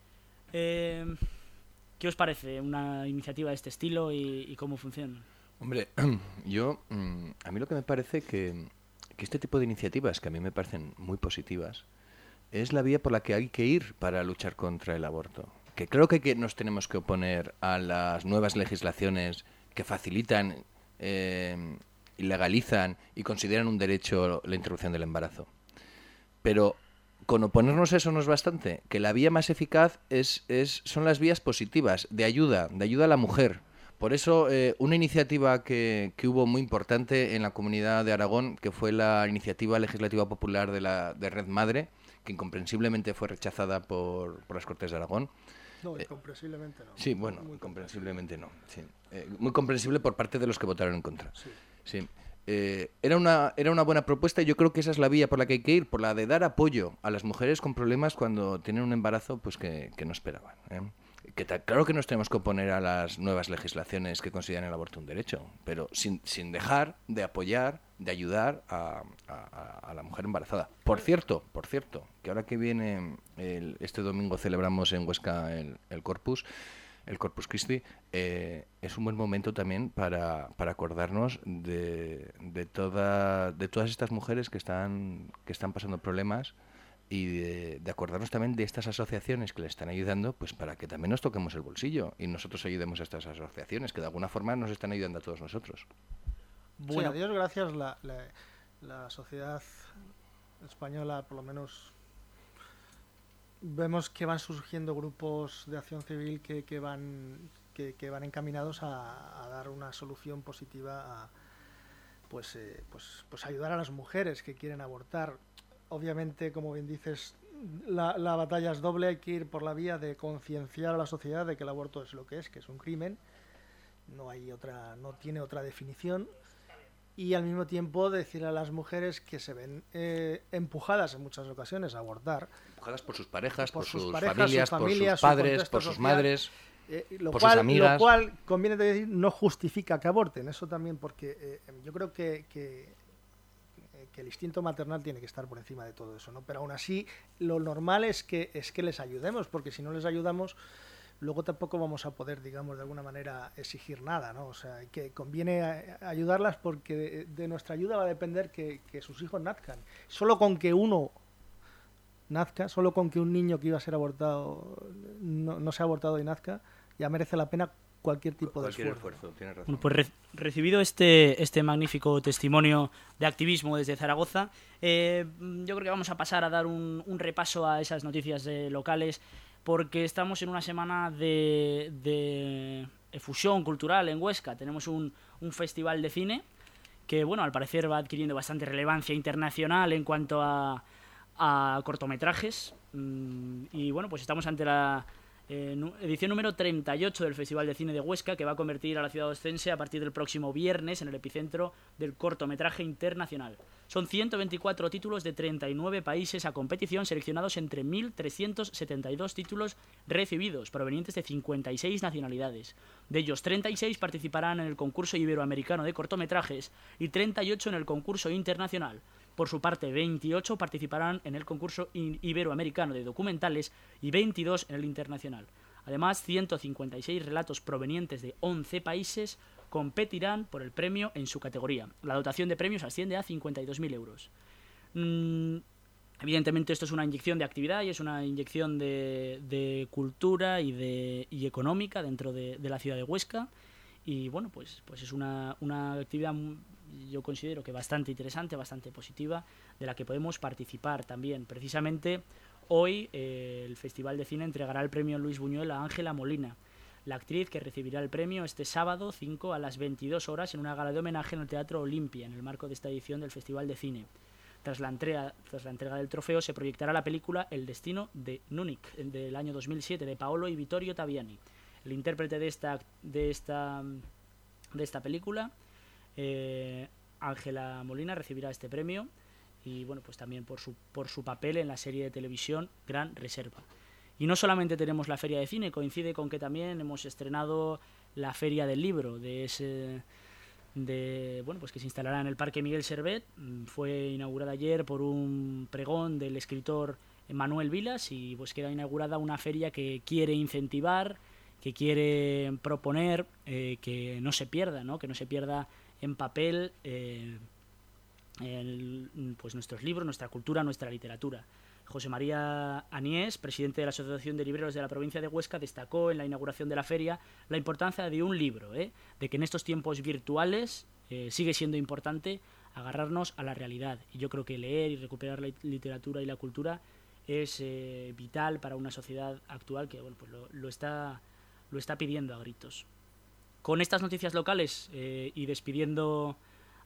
Speaker 2: Eh, ¿Qué os parece una iniciativa de este estilo y, y cómo funciona?
Speaker 5: Hombre, yo, a mí lo que me parece que, que este tipo de iniciativas, que a mí me parecen muy positivas, es la vía por la que hay que ir para luchar contra el aborto. Que creo que, que nos tenemos que oponer a las nuevas legislaciones que facilitan, eh, y legalizan y consideran un derecho la interrupción del embarazo. Pero con oponernos a eso no es bastante, que la vía más eficaz es, es, son las vías positivas, de ayuda, de ayuda a la mujer. Por eso, eh, una iniciativa que, que hubo muy importante en la Comunidad de Aragón, que fue la iniciativa legislativa popular de la de Red Madre, que incomprensiblemente fue rechazada por, por las Cortes de Aragón.
Speaker 3: No, incomprensiblemente no.
Speaker 5: Sí, bueno, muy incomprensiblemente no. Sí. Eh, muy comprensible por parte de los que votaron en contra.
Speaker 3: Sí.
Speaker 5: Sí. Eh, era una era una buena propuesta y yo creo que esa es la vía por la que hay que ir, por la de dar apoyo a las mujeres con problemas cuando tienen un embarazo pues que, que no esperaban, ¿eh? Que ta, claro que nos tenemos que oponer a las nuevas legislaciones que consideran el aborto un derecho, pero sin, sin dejar de apoyar, de ayudar a, a, a la mujer embarazada. Por cierto, por cierto, que ahora que viene el, este domingo celebramos en Huesca el, el Corpus, el Corpus Christi, eh, es un buen momento también para, para acordarnos de, de, toda, de todas estas mujeres que están, que están pasando problemas y de, de acordarnos también de estas asociaciones que le están ayudando, pues para que también nos toquemos el bolsillo y nosotros ayudemos a estas asociaciones que de alguna forma nos están ayudando a todos nosotros.
Speaker 3: Bueno, sí, a Dios gracias, la, la, la sociedad española, por lo menos, vemos que van surgiendo grupos de acción civil que, que van que, que van encaminados a, a dar una solución positiva a pues, eh, pues pues ayudar a las mujeres que quieren abortar. Obviamente, como bien dices, la, la batalla es doble, hay que ir por la vía de concienciar a la sociedad de que el aborto es lo que es, que es un crimen, no hay otra, no tiene otra definición. Y al mismo tiempo decir a las mujeres que se ven eh, empujadas en muchas ocasiones a abortar.
Speaker 5: Empujadas por sus parejas, por, por sus, sus
Speaker 3: parejas,
Speaker 5: familias,
Speaker 3: sus familias,
Speaker 5: por sus padres,
Speaker 3: su
Speaker 5: por sus
Speaker 3: social,
Speaker 5: madres,
Speaker 3: eh, lo
Speaker 5: por
Speaker 3: cual,
Speaker 5: sus amigas.
Speaker 3: Lo cual, conviene decir, no justifica que aborten. Eso también porque eh, yo creo que, que, que el instinto maternal tiene que estar por encima de todo eso, ¿no? Pero aún así, lo normal es que, es que les ayudemos, porque si no les ayudamos, luego tampoco vamos a poder, digamos, de alguna manera exigir nada, ¿no? O sea, que conviene ayudarlas porque de, de nuestra ayuda va a depender que, que sus hijos nazcan. Solo con que uno nazca, solo con que un niño que iba a ser abortado no, no sea abortado y nazca, ya merece la pena cualquier tipo
Speaker 5: cualquier
Speaker 3: de esfuerzo.
Speaker 5: esfuerzo. Tienes razón.
Speaker 2: Bueno, pues re recibido este, este magnífico testimonio de activismo desde Zaragoza, eh, yo creo que vamos a pasar a dar un, un repaso a esas noticias eh, locales, porque estamos en una semana de, de efusión cultural en Huesca. Tenemos un, un festival de cine que, bueno, al parecer va adquiriendo bastante relevancia internacional en cuanto a, a cortometrajes. Y, bueno, pues estamos ante la eh, edición número treinta y ocho del Festival de Cine de Huesca, que va a convertir a la ciudad ostense a partir del próximo viernes en el epicentro del cortometraje internacional. Son ciento veinticuatro títulos de treinta y nueve países a competición, seleccionados entre mil trescientos setenta y dos títulos recibidos, provenientes de cincuenta y seis nacionalidades. De ellos, treinta y seis participarán en el concurso iberoamericano de cortometrajes y treinta y ocho en el concurso internacional. Por su parte, veintiocho participarán en el concurso iberoamericano de documentales y veintidós en el internacional. Además, ciento cincuenta y seis relatos provenientes de once países competirán por el premio en su categoría. La dotación de premios asciende a cincuenta y dos mil euros. Mm, Evidentemente esto es una inyección de actividad y es una inyección de, de cultura y, de, y económica dentro de, de la ciudad de Huesca. Y bueno, pues, pues es una, una actividad, yo considero que bastante interesante, bastante positiva, de la que podemos participar también. Precisamente hoy eh, el Festival de Cine entregará el premio Luis Buñuel a Ángela Molina, la actriz que recibirá el premio este sábado cinco a las veintidós horas en una gala de homenaje en el Teatro Olimpia, en el marco de esta edición del Festival de Cine. Tras la, entrega, tras la entrega del trofeo se proyectará la película El destino de Núñez, del año dos mil siete, de Paolo y Vittorio Taviani. El intérprete de esta, de esta, de esta película, eh, Ángela Molina, recibirá este premio y bueno, pues también por su, por su papel en la serie de televisión Gran Reserva. Y no solamente tenemos la Feria de Cine, coincide con que también hemos estrenado la Feria del Libro, de ese... de bueno, pues que se instalará en el Parque Miguel Servet. Fue inaugurada ayer por un pregón del escritor Manuel Vilas y pues queda inaugurada una feria que quiere incentivar, que quiere proponer eh, que no se pierda, ¿no? Que no se pierda en papel eh, el, pues nuestros libros, nuestra cultura, nuestra literatura. José María Aniés, presidente de la Asociación de Libreros de la provincia de Huesca, destacó en la inauguración de la feria la importancia de un libro, ¿eh? de que en estos tiempos virtuales eh, sigue siendo importante agarrarnos a la realidad. Y yo creo que leer y recuperar la literatura y la cultura es eh, vital para una sociedad actual que bueno, pues lo, lo, está, lo está pidiendo a gritos. Con estas noticias locales eh, y despidiendo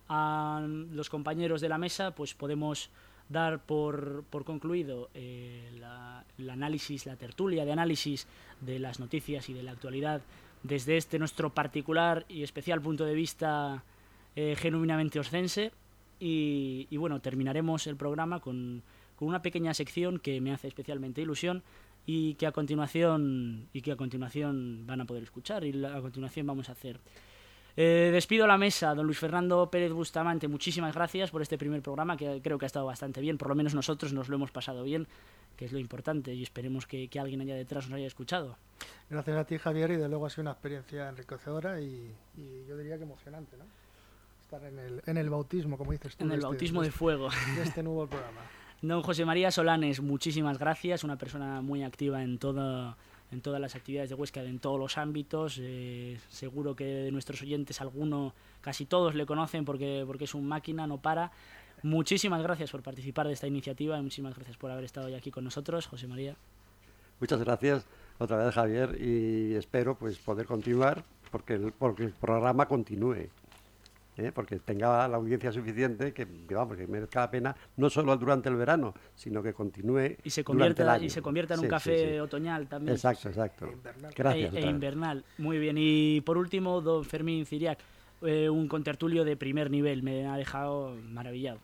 Speaker 2: a los compañeros de la mesa, pues podemos dar por, por concluido eh, la, el análisis, la tertulia de análisis de las noticias y de la actualidad desde este nuestro particular y especial punto de vista eh, genuinamente oscense y, y bueno, terminaremos el programa con, con una pequeña sección que me hace especialmente ilusión y que a continuación y que a continuación van a poder escuchar y la, a continuación vamos a hacer. Eh, despido la mesa, don Luis Fernando Pérez Bustamante, muchísimas gracias por este primer programa que creo que ha estado bastante bien, por lo menos nosotros nos lo hemos pasado bien, que es lo importante y esperemos que, que alguien allá detrás nos haya escuchado.
Speaker 3: Gracias a ti, Javier, y de luego ha sido una experiencia enriquecedora y, y yo diría que emocionante, ¿no? Estar en el, en el bautismo, como dices tú.
Speaker 2: En el
Speaker 3: este,
Speaker 2: bautismo
Speaker 3: de,
Speaker 2: de fuego.
Speaker 3: De este nuevo programa.
Speaker 2: Don José María Solanes, muchísimas gracias, una persona muy activa en todo... en todas las actividades de Huesca, en todos los ámbitos. Eh, seguro que de nuestros oyentes alguno, casi todos le conocen porque, porque es un máquina, no para. Muchísimas gracias por participar de esta iniciativa y muchísimas gracias por haber estado hoy aquí con nosotros, José María.
Speaker 4: Muchas gracias otra vez, Javier, y espero pues poder continuar porque el, porque el programa continúe. ¿Eh? Porque tenga la audiencia suficiente que, vamos, que merezca la pena, no solo durante el verano, sino que continúe
Speaker 2: y se
Speaker 4: convierta,
Speaker 2: durante el año. Y se convierta en sí, un café sí, sí. otoñal también.
Speaker 4: Exacto, exacto.
Speaker 3: E invernal.
Speaker 4: Gracias.
Speaker 2: E, e invernal. Muy bien. Y por último, don Fermín Ciriac, eh, un contertulio de primer nivel, me ha dejado maravillado.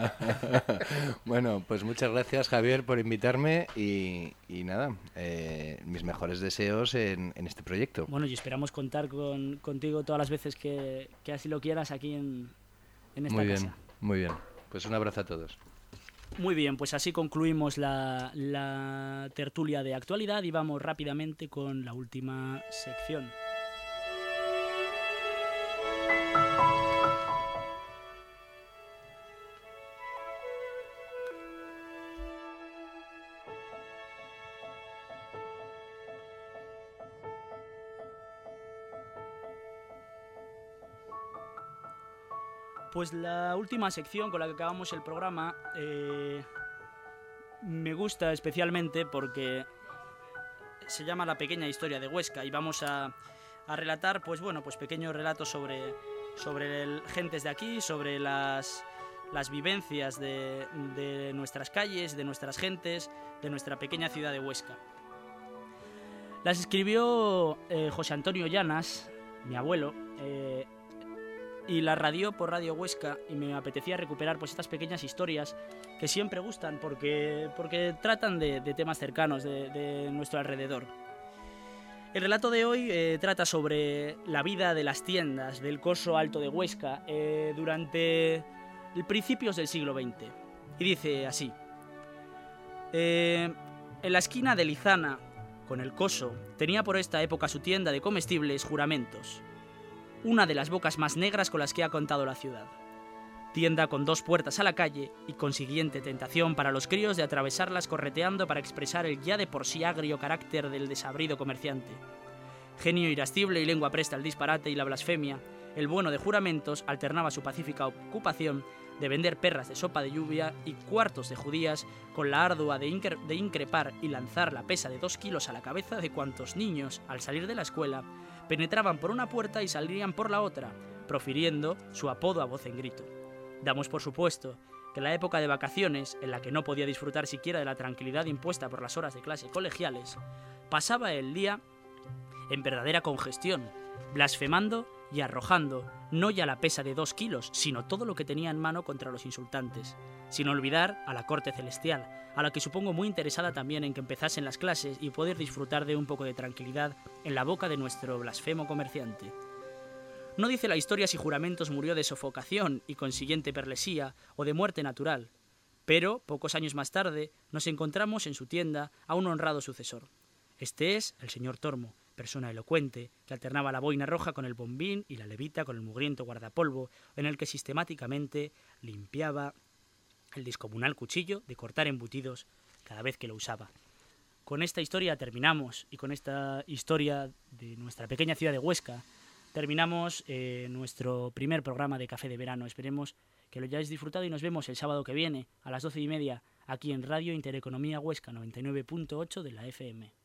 Speaker 5: Bueno, pues muchas gracias, Javier, por invitarme y, y nada, eh, mis mejores deseos en, en este proyecto.
Speaker 2: Bueno, y esperamos contar con, contigo todas las veces que, que así lo quieras aquí en, en esta
Speaker 5: muy bien,
Speaker 2: casa.
Speaker 5: Muy bien, pues un abrazo a todos.
Speaker 2: Muy bien, pues así concluimos la, la tertulia de actualidad y vamos rápidamente con la última sección. Pues la última sección con la que acabamos el programa eh, me gusta especialmente porque se llama La pequeña historia de Huesca y vamos a, a relatar pues bueno pues pequeños relatos sobre, sobre el, gentes de aquí, sobre las, las vivencias de, de nuestras calles, de nuestras gentes, de nuestra pequeña ciudad de Huesca. Las escribió eh, José Antonio Llanas, mi abuelo, eh, y la radió por Radio Huesca y me apetecía recuperar pues estas pequeñas historias que siempre gustan porque, porque tratan de, de temas cercanos de, de nuestro alrededor. El relato de hoy eh, trata sobre la vida de las tiendas del Coso Alto de Huesca eh, durante principios del siglo veinte. Y dice así: eh, en la esquina de Lizana con el Coso tenía por esta época su tienda de comestibles Juramentos, una de las bocas más negras con las que ha contado la ciudad. tienda con dos puertas a la calle y consiguiente tentación para los críos de atravesarlas correteando para expresar el ya de por sí agrio carácter del desabrido comerciante. Genio irascible y lengua presta al disparate y la blasfemia, el bueno de juramentos alternaba su pacífica ocupación de vender perras de sopa de lluvia y cuartos de judías con la ardua de, incre- de increpar y lanzar la pesa de dos kilos a la cabeza de cuantos niños, al salir de la escuela, penetraban por una puerta y salían por la otra, profiriendo su apodo a voz en grito. Damos por supuesto que la época de vacaciones, en la que no podía disfrutar siquiera de la tranquilidad impuesta por las horas de clase colegiales, pasaba el día en verdadera congestión, blasfemando y arrojando no ya la pesa de dos kilos, sino todo lo que tenía en mano contra los insultantes, sin olvidar a la corte celestial, a la que supongo muy interesada también en que empezasen las clases y poder disfrutar de un poco de tranquilidad en la boca de nuestro blasfemo comerciante. No dice la historia si Juramentos murió de sofocación y consiguiente perlesía o de muerte natural, pero, pocos años más tarde, nos encontramos en su tienda a un honrado sucesor. Este es el señor Tormo, persona elocuente, que alternaba la boina roja con el bombín y la levita con el mugriento guardapolvo, en el que sistemáticamente limpiaba el descomunal cuchillo de cortar embutidos cada vez que lo usaba. Con esta historia terminamos, y con esta historia de nuestra pequeña ciudad de Huesca, terminamos eh, nuestro primer programa de Café de Verano. Esperemos que lo hayáis disfrutado y nos vemos el sábado que viene a las doce y media aquí en Radio Intereconomía Huesca noventa y nueve punto ocho de la F M.